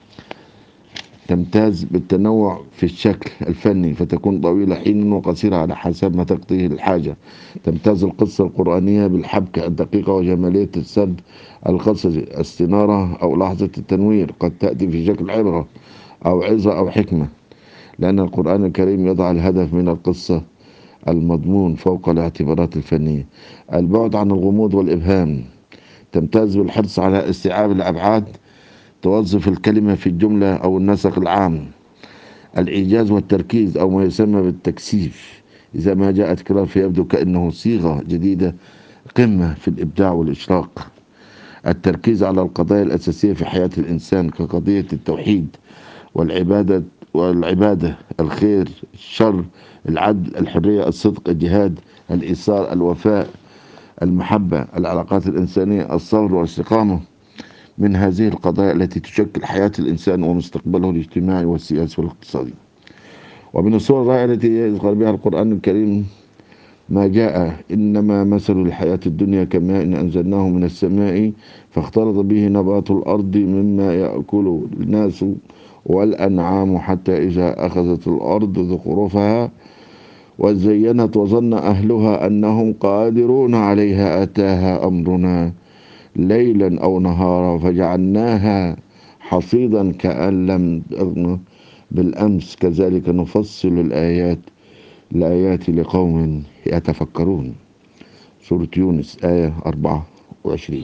تمتاز بالتنوع في الشكل الفني فتكون طويلة حين وقصيرة على حسب ما تقضيه الحاجة. تمتاز القصة القرآنية بالحبكة الدقيقة وجمالية السرد القصصي. استنارة أو لحظة التنوير قد تأتي في شكل عبرة أو عظة أو حكمة، لأن القرآن الكريم يضع الهدف من القصة المضمون فوق الاعتبارات الفنية. البعد عن الغموض والإبهام، تمتاز بالحرص على استيعاب الأبعاد، توظف الكلمة في الجملة أو النسق العام. الإيجاز والتركيز أو ما يسمى بالتكثيف، إذا ما جاء تكرار فيبدو كأنه صيغة جديدة، قمة في الإبداع والإشراق. التركيز على القضايا الأساسية في حياة الإنسان كقضية التوحيد والعبادة والعبادة الخير الشر العدل الحرية الصدق الجهاد الإيثار الوفاء المحبة العلاقات الإنسانية الصبر والاستقامة. من هذه القضايا التي تشكل حياة الإنسان ومستقبله الاجتماعي والسياسي والاقتصادي. ومن الصور الرائعة التي يذكر بها القرآن الكريم ما جاء إنما مثل الحياة الدنيا كماء إن أنزلناه من السماء فاختلط به نبات الأرض مما يأكل الناس والأنعام حتى إذا أخذت الأرض زخرفها وزينت وظن أهلها أنهم قادرون عليها أتاها أمرنا ليلا أو نهارا فجعلناها حصيدا كأن لم تغن بالأمس كذلك نفصل الآيات الآيات لقوم يتفكرون. سورة يونس آية أربعة وعشرين.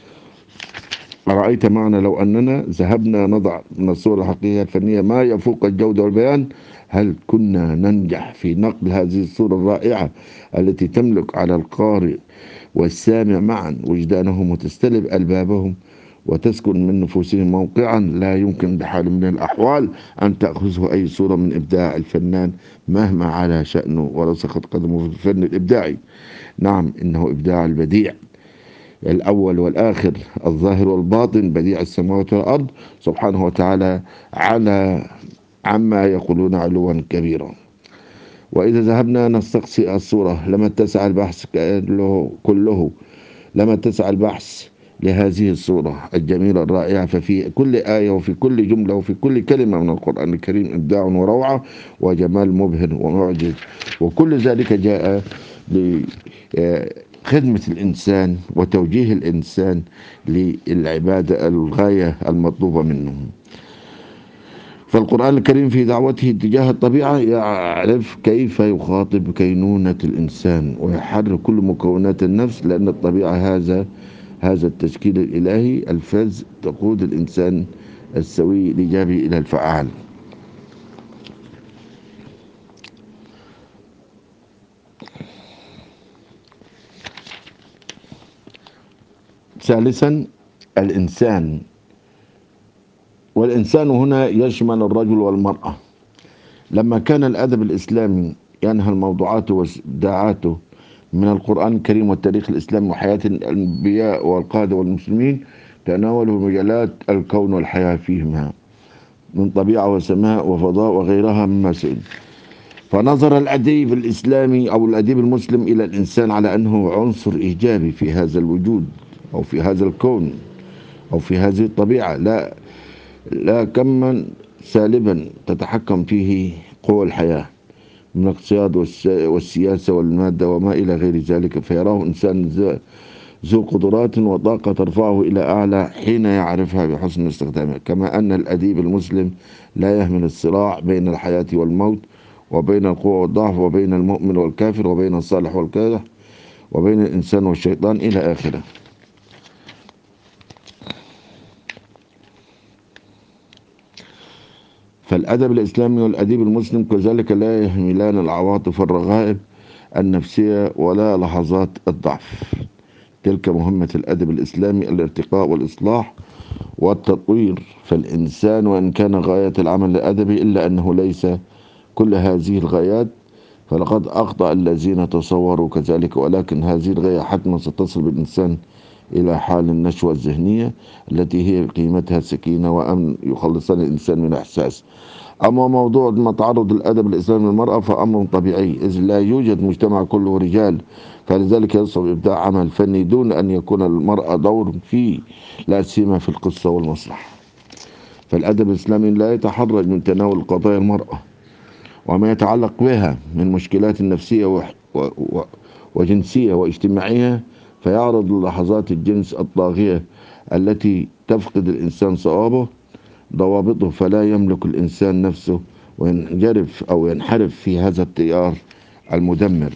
أرأيت معنا لو أننا ذهبنا نضع من الصور الحقيقية الفنية ما يفوق الجودة والبيان، هل كنا ننجح في نقل هذه الصورة الرائعة التي تملك على القارئ والسامع معا وجدانهم وتستلب ألبابهم وتسكن من نفوسهم موقعا لا يمكن بحال من الأحوال أن تأخذه أي صورة من إبداع الفنان مهما على شأنه ورسخت قدمه في الفن الإبداعي؟ نعم، إنه إبداع البديع الأول والآخر الظاهر والباطن بديع السماوات والأرض سبحانه وتعالى على عما يقولون علوا كبيرا. وإذا ذهبنا نستقصي الصورة لما اتسع البحث كله لما اتسع البحث لهذه الصورة الجميلة الرائعة، ففي كل آية وفي كل جملة وفي كل كلمة من القرآن الكريم إبداع وروعة وجمال مبهر ومعجز، وكل ذلك جاء لخدمة الإنسان وتوجيه الإنسان للعبادة الغاية المطلوبة منه. فالقرآن الكريم في دعوته تجاه الطبيعة يعرف كيف يخاطب كينونة الإنسان ويحرر كل مكونات النفس، لأن الطبيعة هذا هذا التشكيل الإلهي الفذ تقود الإنسان السوي الإيجابي إلى الفعال. ثالثا الإنسان، والإنسان هنا يشمل الرجل والمرأة. لما كان الأدب الإسلامي ينهل موضوعاته وإبداعاته من القرآن الكريم والتاريخ الإسلامي وحياة الأنبياء والقادة والمسلمين، تناولوا مجالات الكون والحياة فيهما من طبيعة وسماء وفضاء وغيرها مما سئل. فنظر الأديب الإسلامي أو الأديب المسلم إلى الإنسان على أنه عنصر إيجابي في هذا الوجود أو في هذا الكون أو في هذه الطبيعة، لا لا كما سالبا تتحكم فيه قوى الحياة من الاقتصاد والسياسة والمادة وما إلى غير ذلك، فيراه إنسان ذو قدرات وطاقة ترفعه إلى أعلى حين يعرفها بحسن استخدامها. كما أن الأديب المسلم لا يهمل الصراع بين الحياة والموت، وبين القوة والضعف، وبين المؤمن والكافر، وبين الصالح والكافر، وبين الإنسان والشيطان إلى آخره. فالأدب الإسلامي والأديب المسلم كذلك لا يهملان العواطف والرغائب النفسية ولا لحظات الضعف. تلك مهمة الأدب الإسلامي، الارتقاء والإصلاح والتطوير. فالإنسان وإن كان غاية العمل الأدبي إلا أنه ليس كل هذه الغايات، فلقد أخطأ الذين تصوروا كذلك، ولكن هذه الغاية حتما ستصل بالإنسان إلى حال النشوة الذهنية التي هي قيمتها سكينة وأمن يخلصان الإنسان من إحساس. أما موضوع ما تعرض الأدب الإسلامي للمرأة فأمر طبيعي، إذ لا يوجد مجتمع كله رجال، فلذلك يصعب إبداع عمل فني دون أن يكون المرأة دور فيه، لا سيما في القصة والمسرح. فالأدب الإسلامي لا يتحرج من تناول قضايا المرأة وما يتعلق بها من مشكلات نفسية و... و... وجنسية واجتماعية، فيعرض لحظات الجنس الطاغية التي تفقد الإنسان صوابه ضوابطه، فلا يملك الإنسان نفسه وينجرف أو ينحرف في هذا التيار المدمر.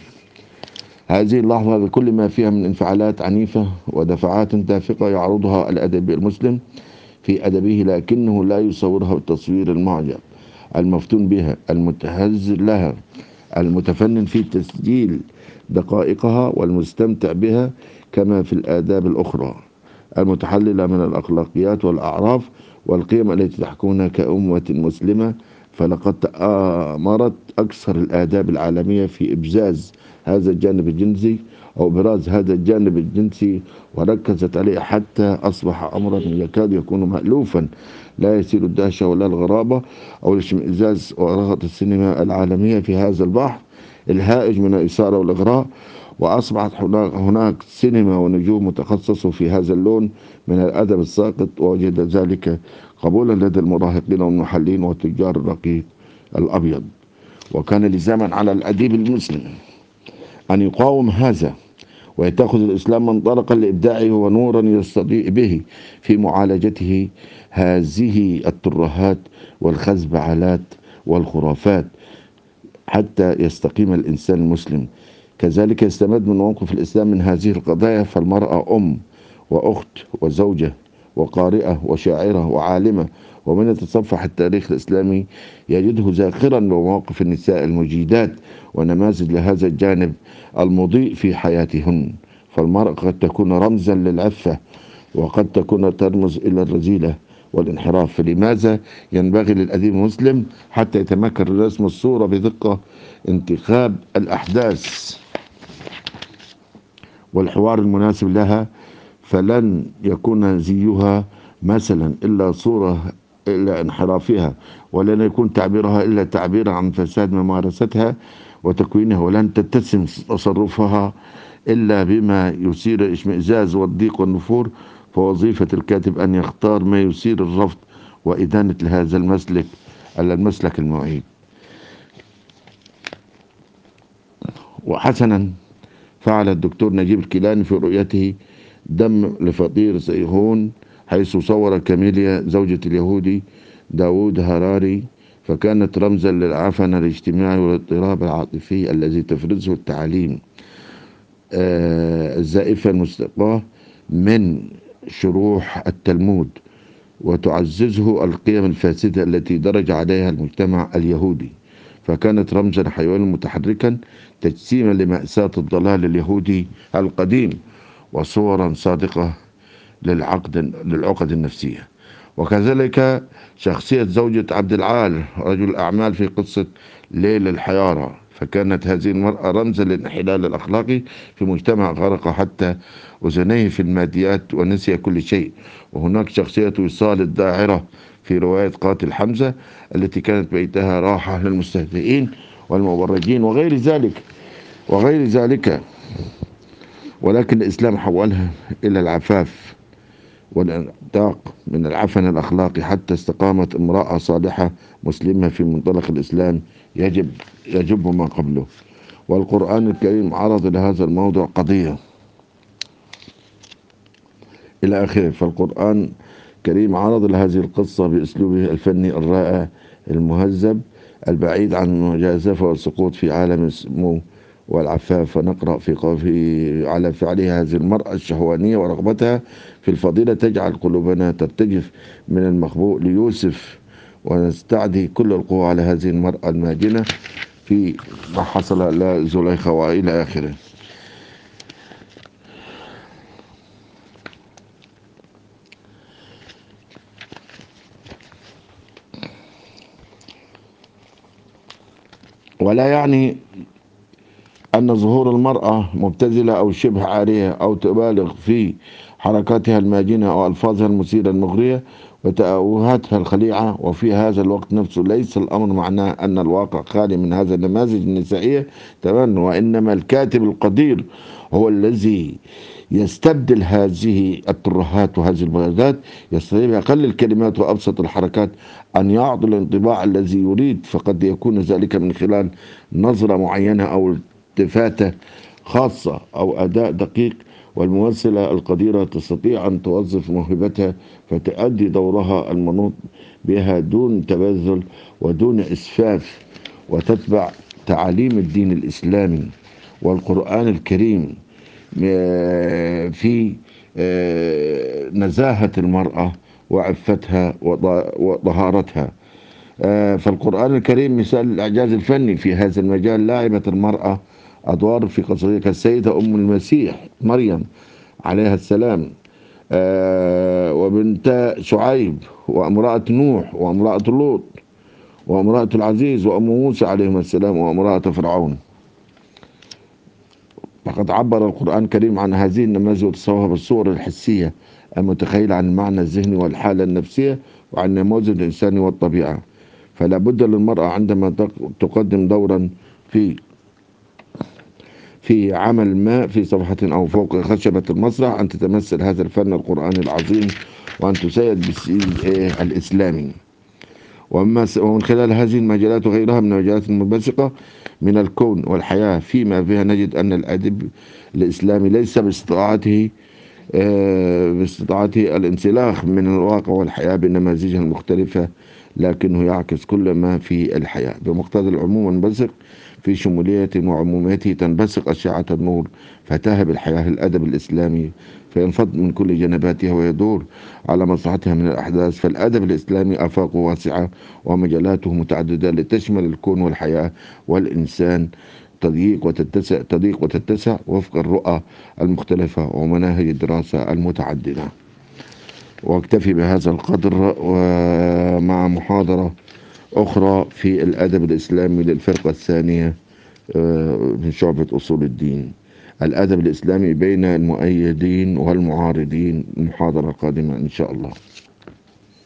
هذه اللحظة بكل ما فيها من انفعالات عنيفة ودفعات دافقة يعرضها الأدب المسلم في أدبه، لكنه لا يصورها بالتصوير المعجب المفتون بها المتهز لها المتفنن في تسجيل دقائقها والمستمتع بها، كما في الآداب الأخرى المتحللة من الأخلاقيات والأعراف والقيم التي تحكمنا كأمة مسلمة. فلقد تآمرت أكثر الآداب العالمية في إبزاز هذا الجانب الجنسي أو براز هذا الجانب الجنسي، وركزت عليه حتى أصبح أمرا يكاد يكون مألوفا لا يسير الدهشة ولا الغرابة أو الاشمئزاز. ورغت السينما العالمية في هذا البحر الهائج من الإثارة والإغراء، وأصبحت هناك سينما ونجوم متخصصة في هذا اللون من الأدب الساقط، ووجد ذلك قبولا لدى المراهقين والمحلين والتجار الرقيق الأبيض. وكان لزاما على الأديب المسلم أن يقاوم هذا ويتخذ الإسلام منطلقا لإبداعه ونورا يستضيء به في معالجته هذه الترهات والخزبعلات والخرافات حتى يستقيم الإنسان المسلم. كذلك يستمد من موقف الإسلام من هذه القضايا، فالمرأة أم وأخت وزوجة وقارئة وشاعرة وعالمة، ومن يتصفح التاريخ الإسلامي يجده زاخرا بمواقف النساء المجيدات ونماذج لهذا الجانب المضيء في حياتهن. فالمرأة قد تكون رمزا للعفة وقد تكون ترمز إلى الرذيلة والانحراف. فلماذا ينبغي للأديب المسلم حتى يتمكن من رسم الصورة بدقة انتخاب الأحداث والحوار المناسب لها، فلن يكون زيها مثلا إلا صورة إلا انحرافها، ولن يكون تعبيرها إلا تعبير عن فساد ممارستها وتكوينها، ولن تتسم تصرفها إلا بما يثير الاشمئزاز والضيق والنفور. فوظيفة الكاتب أن يختار ما يثير الرفض وإدانة هذا المسلك المسلك المعيب. وحسنا فعل الدكتور نجيب الكيلاني في رؤيته دم لفطير سيهون، حيث صور كاميليا زوجة اليهودي داود هراري، فكانت رمزا للعفن الاجتماعي والاضطراب العاطفي الذي تفرزه التعاليم الزائفة المستقاة من شروح التلمود، وتعززه القيم الفاسدة التي درج عليها المجتمع اليهودي. فكانت رمزا حيويا متحركا تجسيما لمأساة الضلال اليهودي القديم، وصورا صادقة للعقد للعقد النفسية. وكذلك شخصية زوجة عبد العال رجل الأعمال في قصة ليل الحيارى، فكانت هذه المرأة رمزا للانحلال الأخلاقي في مجتمع غرق حتى أذنيه في الماديات ونسي كل شيء. وهناك شخصية وصال الداعرة في رواية قاتل حمزة التي كانت بيتها راحة للمستهزئين والمبرجين وغير ذلك وغير ذلك ولكن الإسلام حولها إلى العفاف والانطاق من العفن الأخلاقي حتى استقامت امرأة صالحة مسلمة في منطلق الإسلام يجب يجب ما قبله. والقرآن الكريم عرض لهذا الموضوع قضية إلى آخره. فالقرآن الكريم عرض لهذه القصة بأسلوبه الفني الرائع المهذب البعيد عن المجازفة والسقوط في عالم السمو والعفاف. ونقرأ في قوله على فعلها هذه المرأة الشهوانية ورغبتها في الفضيلة تجعل قلوبنا ترتجف من المخبوء ليوسف، ونستعدي كل القوة على هذه المرأة الماجنة في ما حصل لزليخة وإلى آخره. ولا يعني أن ظهور المرأة مبتذلة أو شبه عارية أو تبالغ في حركاتها الماجنة أو ألفاظها المثيرة المغرية وتأوهاتها الخليعة. وفي هذا الوقت نفسه ليس الأمر معناه أن الواقع خالي من هذا النماذج النسائية تماما، وإنما الكاتب القدير هو الذي يستبدل هذه الترهات وهذه البغضات، يستطيع بأقل الكلمات وأبسط الحركات أن يعطي الانطباع الذي يريد، فقد يكون ذلك من خلال نظرة معينة أو التفاتة خاصة أو أداء دقيق. والممثلة القديرة تستطيع أن توظف موهبتها فتؤدي دورها المنوط بها دون تبذل ودون إسفاف، وتتبع تعاليم الدين الإسلامي والقرآن الكريم في نزاهة المرأة وعفتها وطهارتها. فالقرآن الكريم مثال الإعجاز الفني في هذا المجال. لعبت المرأة أدوار في قصصها كالسيدة أم المسيح مريم عليها السلام، وبنت شعيب، وامرأة نوح، وامرأة لوط، وامرأة العزيز، وأم موسى عليهما السلام، وامرأة فرعون. فقد عبر القرآن الكريم عن هذه النماذج وتصورها بالصور الحسية المتخيلة عن المعنى الذهني والحالة النفسية وعن نموذج الإنسان والطبيعة. فلا بد للمرأة عندما تقدم دورا في في عمل ما في صفحة أو فوق خشبة المسرح أن تتمثل هذا الفن القرآني العظيم وأن تسيد بالسيل الإسلامي. ومن خلال هذه المجالات وغيرها من المجالات المنبثقة من الكون والحياة فيما فيها نجد أن الأدب الإسلامي ليس باستطاعته باستطاعته الانسلاخ من الواقع والحياة بنماذجها المختلفة، لكنه يعكس كل ما في الحياة بمقتضى العموم المنبثق في شموليته وعموميته. تنبثق أشعة النور فتهب الحياة الأدب الإسلامي فينفض من كل جنباتها ويدور على مصلحتها من الأحداث. فالأدب الإسلامي آفاقه واسعة ومجالاته متعددة لتشمل الكون والحياة والإنسان، تضيق وتتسع تضيق وتتسع وفق الرؤى المختلفة ومناهج الدراسة المتعددة. واكتفي بهذا القدر ومع محاضرة أخرى في الأدب الإسلامي للفرقة الثانية من شعبة أصول الدين، الأدب الإسلامي بين المؤيدين والمعارضين، المحاضرة القادمة إن شاء الله.